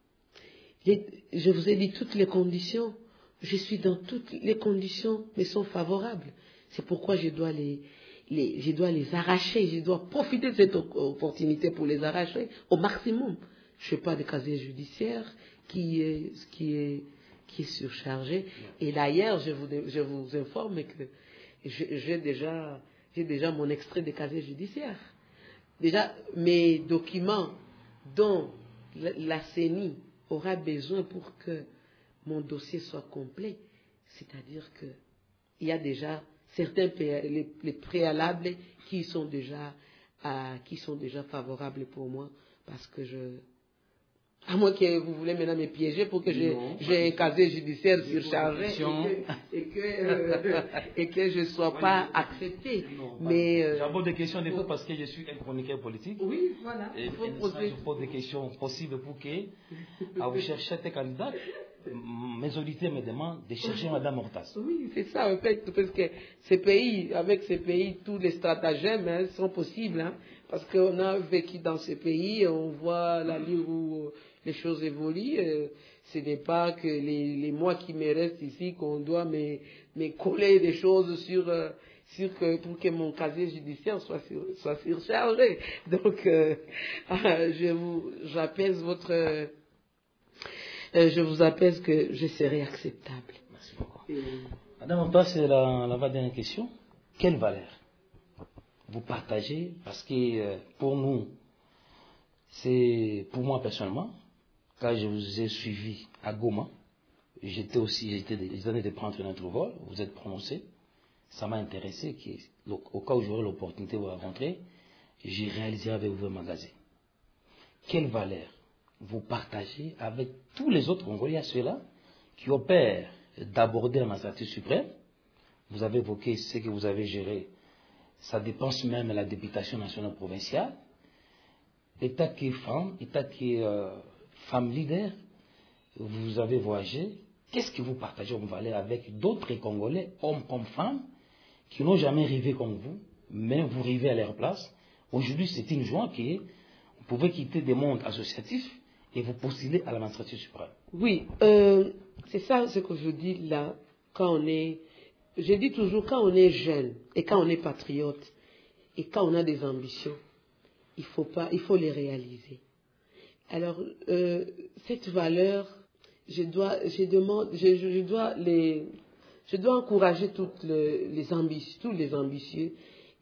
Je vous ai dit toutes les conditions. Je suis dans toutes les conditions, mais sont favorables. C'est pourquoi je dois les, les, je dois les arracher. Je dois profiter de cette opportunité pour les arracher au maximum. Je n'ai pas de casier judiciaire qui est, qui est, qui est surchargé. Et d'ailleurs, je vous, je vous informe que j'ai déjà, j'ai déjà mon extrait de casier judiciaire. Déjà, mes documents dont la C E N I aura besoin pour que mon dossier soit complet, c'est-à-dire que il y a déjà certains les, les préalables qui sont déjà à, qui sont déjà favorables pour moi parce que je, à moins que vous voulez maintenant me piéger pour que j'ai, j'ai un casier judiciaire surchargé et que, et que, euh, et que je ne sois pas accepté. Non, mais euh, j'aborde des questions des fois parce que je suis un chroniqueur politique. Oui, voilà. Et, et poser... je pose des questions possibles pour que, à vous chercher tes candidats, mes auditeurs me demandent de chercher Madame Hortense. Oui, c'est ça en fait, parce que ces pays, avec ces pays, tous les stratagèmes hein, sont possibles, hein, parce qu'on a vécu dans ces pays, on voit la ligne où les choses évoluent. Euh, ce n'est pas que les, les mois qui me restent ici qu'on doit me, me coller des choses sur, euh, sur que, pour que mon casier judiciaire soit, sur, soit surchargé. Donc, euh, je vous, j'apaise votre... Euh, je vous apaise que je serai acceptable. Merci beaucoup. Et... Madame Hortense, c'est la, la dernière question. Quelle valeur vous partagez? Parce que euh, pour nous, c'est pour moi personnellement, quand je vous ai suivi à Goma, j'étais aussi, j'étais des années de prendre notre vol, vous êtes prononcé, ça m'a intéressé, au cas où j'aurai l'opportunité de vous rencontrer, j'ai réalisé avec vous un magasin. Quelle valeur vous partagez avec tous les autres Congolais, ceux-là qui opèrent d'aborder la magistrature suprême? Vous avez évoqué ce que vous avez géré, ça dépense même à la députation nationale provinciale. État qui est femme, État qui est euh, femme leader, vous avez voyagé. Qu'est-ce que vous partagez en valeur avec d'autres Congolais, hommes comme femmes, qui n'ont jamais rêvé comme vous, mais vous rêvez à leur place? Aujourd'hui, c'est une joie que vous pouvez quitter des mondes associatifs et vous postuler à la magistrature suprême. Oui, euh, c'est ça ce que je dis là, quand on est, je dis toujours, quand on est jeune et quand on est patriote et quand on a des ambitions, il faut pas, il faut les réaliser. Alors, euh, cette valeur, je dois, je demande, je, je dois les, je dois encourager toutes le, les ambitieux, tous les ambitieux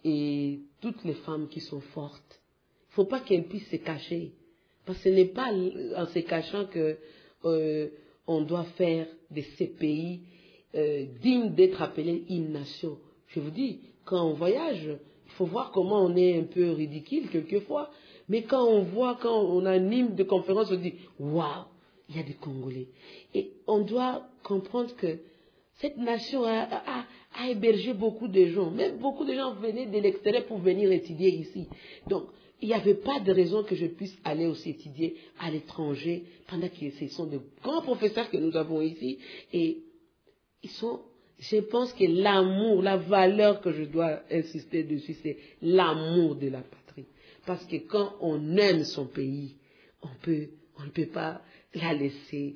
et toutes les femmes qui sont fortes. Il ne faut pas qu'elles puissent se cacher. Parce que ce n'est pas en se cachant que euh, on doit faire de ces pays euh, dignes d'être appelés une nation. Je vous dis, quand on voyage, il faut voir comment on est un peu ridicule quelquefois. Mais quand on voit, quand on a un hymne de conférence, on dit « Waouh, il y a des Congolais ». Et on doit comprendre que cette nation a, a, a hébergé beaucoup de gens. Même beaucoup de gens venaient de l'extérieur pour venir étudier ici. Donc, il n'y avait pas de raison que je puisse aller aussi étudier à l'étranger pendant que ce sont de grands professeurs que nous avons ici. Et ils sont, je pense que l'amour, la valeur que je dois insister dessus, c'est l'amour de la patrie. Parce que quand on aime son pays, on peut, on ne peut pas la laisser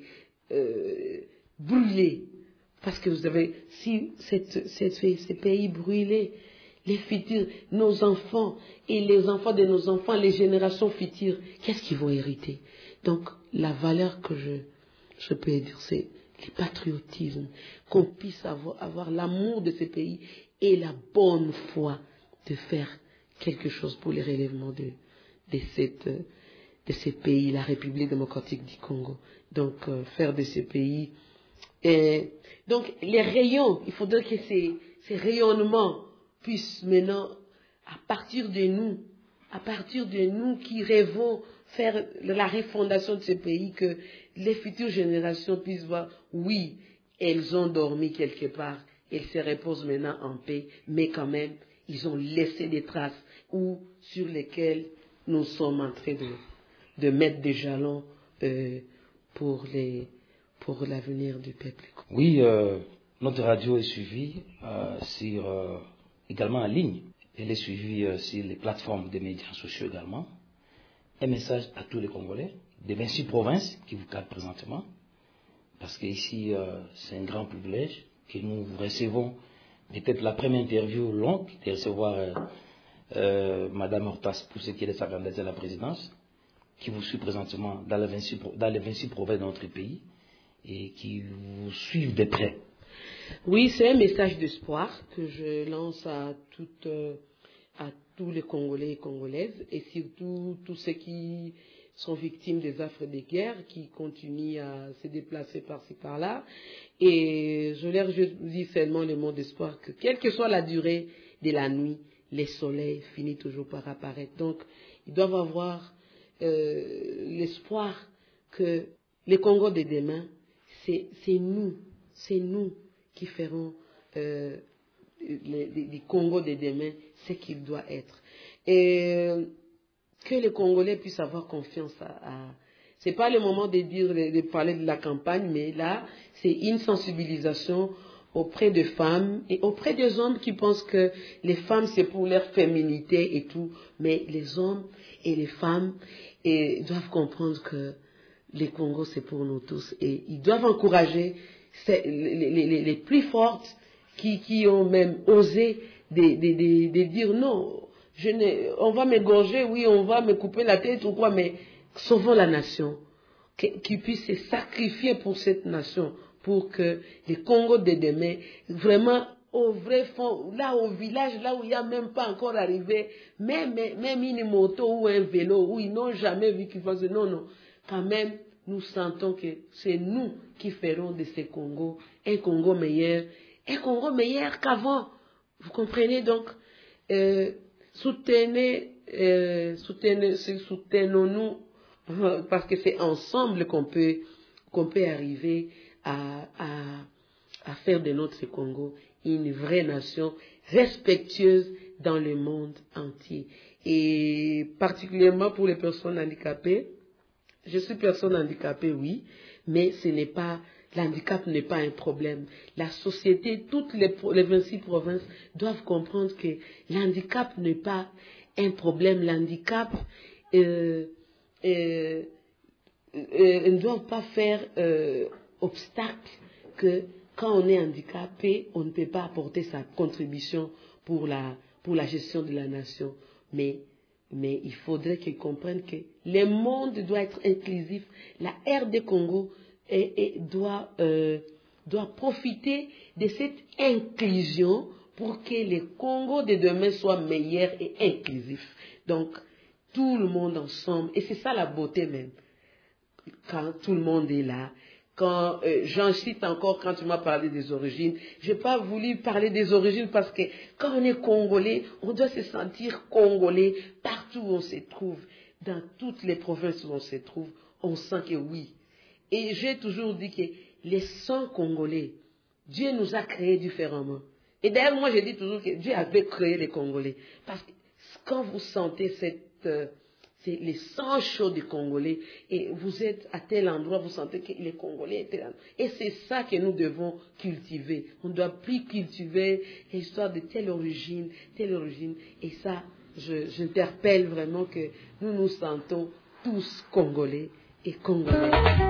euh, brûler. Parce que vous avez, si cette, cette, ces pays brûlés, les futurs, nos enfants et les enfants de nos enfants, les générations futures, qu'est-ce qu'ils vont hériter? Donc, la valeur que je, je peux dire, c'est le patriotisme, qu'on puisse avoir, avoir l'amour de ces pays et la bonne foi de faire quelque chose pour le relèvement de, de, cette, de ces pays, la République démocratique du Congo. Donc, euh, faire de ces pays... Et, donc, les rayons, il faudrait que ces, ces rayonnements puissent maintenant, à partir de nous, à partir de nous qui rêvons faire la refondation de ce pays, que les futures générations puissent voir, oui, elles ont dormi quelque part, elles se reposent maintenant en paix, mais quand même, ils ont laissé des traces ou sur lesquelles nous sommes en train de, de mettre des jalons euh, pour, les, pour l'avenir du peuple. Oui, euh, notre radio est suivie euh, sur, euh, également en ligne. Elle est suivie euh, sur les plateformes des médias sociaux également. Un message à tous les Congolais des vingt-six provinces qui vous cadrent présentement. Parce qu'ici, euh, c'est un grand privilège que nous vous recevons. Peut-être la première interview longue de recevoir euh, euh, Madame Hortas pour ce qui est de sa candidature à la présidence, qui vous suit présentement dans les vingt-six, dans les vingt-six provinces de notre pays et qui vous suivent de près. Oui, c'est un message d'espoir que je lance à, toutes, euh, à tous les Congolais et Congolaises et surtout tous ceux qui sont victimes des affres de guerre, qui continuent à se déplacer par-ci par-là. Et je leur je dis seulement le mot d'espoir que quelle que soit la durée de la nuit, le soleil finit toujours par apparaître. Donc, ils doivent avoir euh, l'espoir que le Congo de demain, c'est, c'est nous, c'est nous qui feront euh, les, les, les Congo de demain ce qu'il doit être. Et que les Congolais puissent avoir confiance à... à c'est pas le moment de dire, de, de parler de la campagne, mais là, c'est une sensibilisation auprès des femmes et auprès des hommes qui pensent que les femmes, c'est pour leur féminité et tout. Mais les hommes et les femmes et, doivent comprendre que les Congos, c'est pour nous tous. Et ils doivent encourager les, les, les, les plus fortes qui, qui ont même osé de, de, de, de dire non, je ne, on va m'égorger, oui, on va me couper la tête ou quoi, mais sauvons la nation. Qu'ils puissent se sacrifier pour cette nation, pour que les Congos de demain, vraiment au vrai fond, là au village, là où il n'y a même pas encore arrivé, même, même une moto ou un vélo, où ils n'ont jamais vu qu'ils fassent, non, non, quand même, nous sentons que c'est nous qui ferons de ces Congos un Congo meilleur, un Congo meilleur qu'avant. Vous comprenez donc, euh, soutenez, euh, soutenez, soutenons-nous, parce que c'est ensemble qu'on peut, qu'on peut arriver à, à, à faire de notre Congo une vraie nation respectueuse dans le monde entier. Et particulièrement pour les personnes handicapées, je suis personne handicapée, oui, mais ce n'est pas, l'handicap n'est pas un problème. La société, toutes les, les vingt-six provinces doivent comprendre que l'handicap n'est pas un problème. L'handicap, euh, euh, euh, ne doivent pas faire euh, obstacle que quand on est handicapé, on ne peut pas apporter sa contribution pour la, pour la gestion de la nation. Mais Mais il faudrait qu'ils comprennent que le monde doit être inclusif. La R D Congo est, est, doit, euh, doit profiter de cette inclusion pour que le Congo de demain soit meilleur et inclusif. Donc, tout le monde ensemble, et c'est ça la beauté même, quand tout le monde est là. Quand euh, j'en cite encore, quand tu m'as parlé des origines, je n'ai pas voulu parler des origines parce que quand on est Congolais, on doit se sentir Congolais partout où on se trouve, dans toutes les provinces où on se trouve, on sent que oui. Et j'ai toujours dit que les cent Congolais, Dieu nous a créés différemment. Et d'ailleurs, moi, je dis toujours que Dieu avait créé les Congolais. Parce que quand vous sentez cette, euh, c'est les sang chauds des Congolais, et vous êtes à tel endroit, vous sentez que les Congolais étaient là. Et c'est ça que nous devons cultiver. On ne doit plus cultiver l'histoire de telle origine, telle origine. Et ça, je, j'interpelle vraiment que nous nous sentons tous Congolais et Congolais.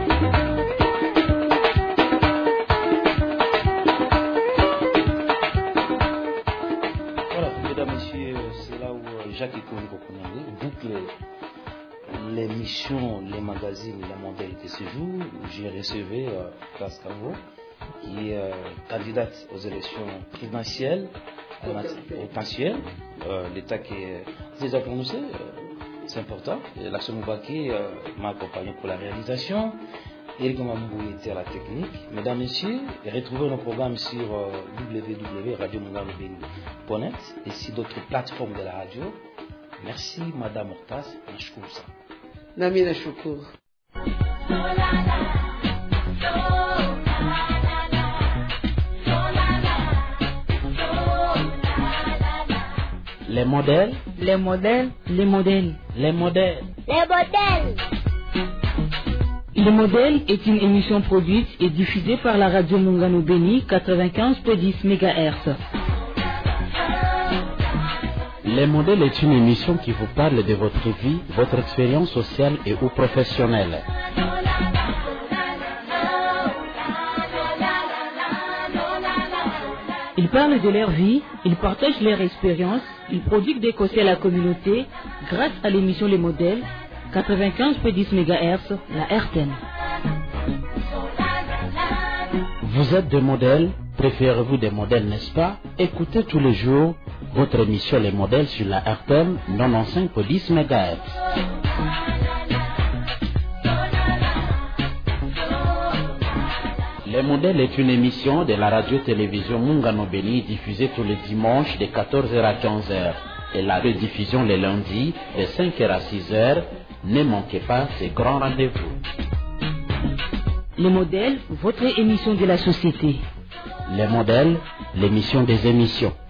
C'est là où Jacques Ikoniko boucle l'émission, les magazines, les modèles de ce jour. J'ai reçu euh, Classe Cavo, qui est euh, candidate aux élections présidentielles, potentielles. Euh, L'État qui est déjà prononcé, euh, c'est important. L'Action Moubaki euh, m'a accompagné pour la réalisation. Eric Mamou était à la technique. Mesdames, Messieurs, retrouvez nos programmes sur euh, w w w point radio mungano beni point net et sur d'autres plateformes de la radio. Merci, Madame Hortas. Nashukuru sana. Nami nashukuru. Les modèles, Les modèles, les modèles. les modèles. Les modèles. Le modèle est une émission produite et diffusée par la radio Mungano Beni quatre-vingt-quinze virgule dix mégahertz. Les modèles est une émission qui vous parle de votre vie, votre expérience sociale et ou professionnelle. Ils parlent de leur vie, ils partagent leur expérience, ils prodiguent des conseils à la communauté grâce à l'émission Les Modèles, quatre-vingt-quinze virgule dix mégahertz, la R T N. Vous êtes des modèles, préférez-vous des modèles, n'est-ce pas? Écoutez tous les jours votre émission Les Modèles sur la R T M quatre-vingt-quinze virgule dix mégahertz. Les Modèles est une émission de la radio-télévision Mungano Beni diffusée tous les dimanches de quatorze heures à quinze heures et la rediffusion les lundis de cinq heures à six heures. Ne manquez pas ces grands rendez-vous. Les Modèles, votre émission de la société. Les Modèles, l'émission des émissions.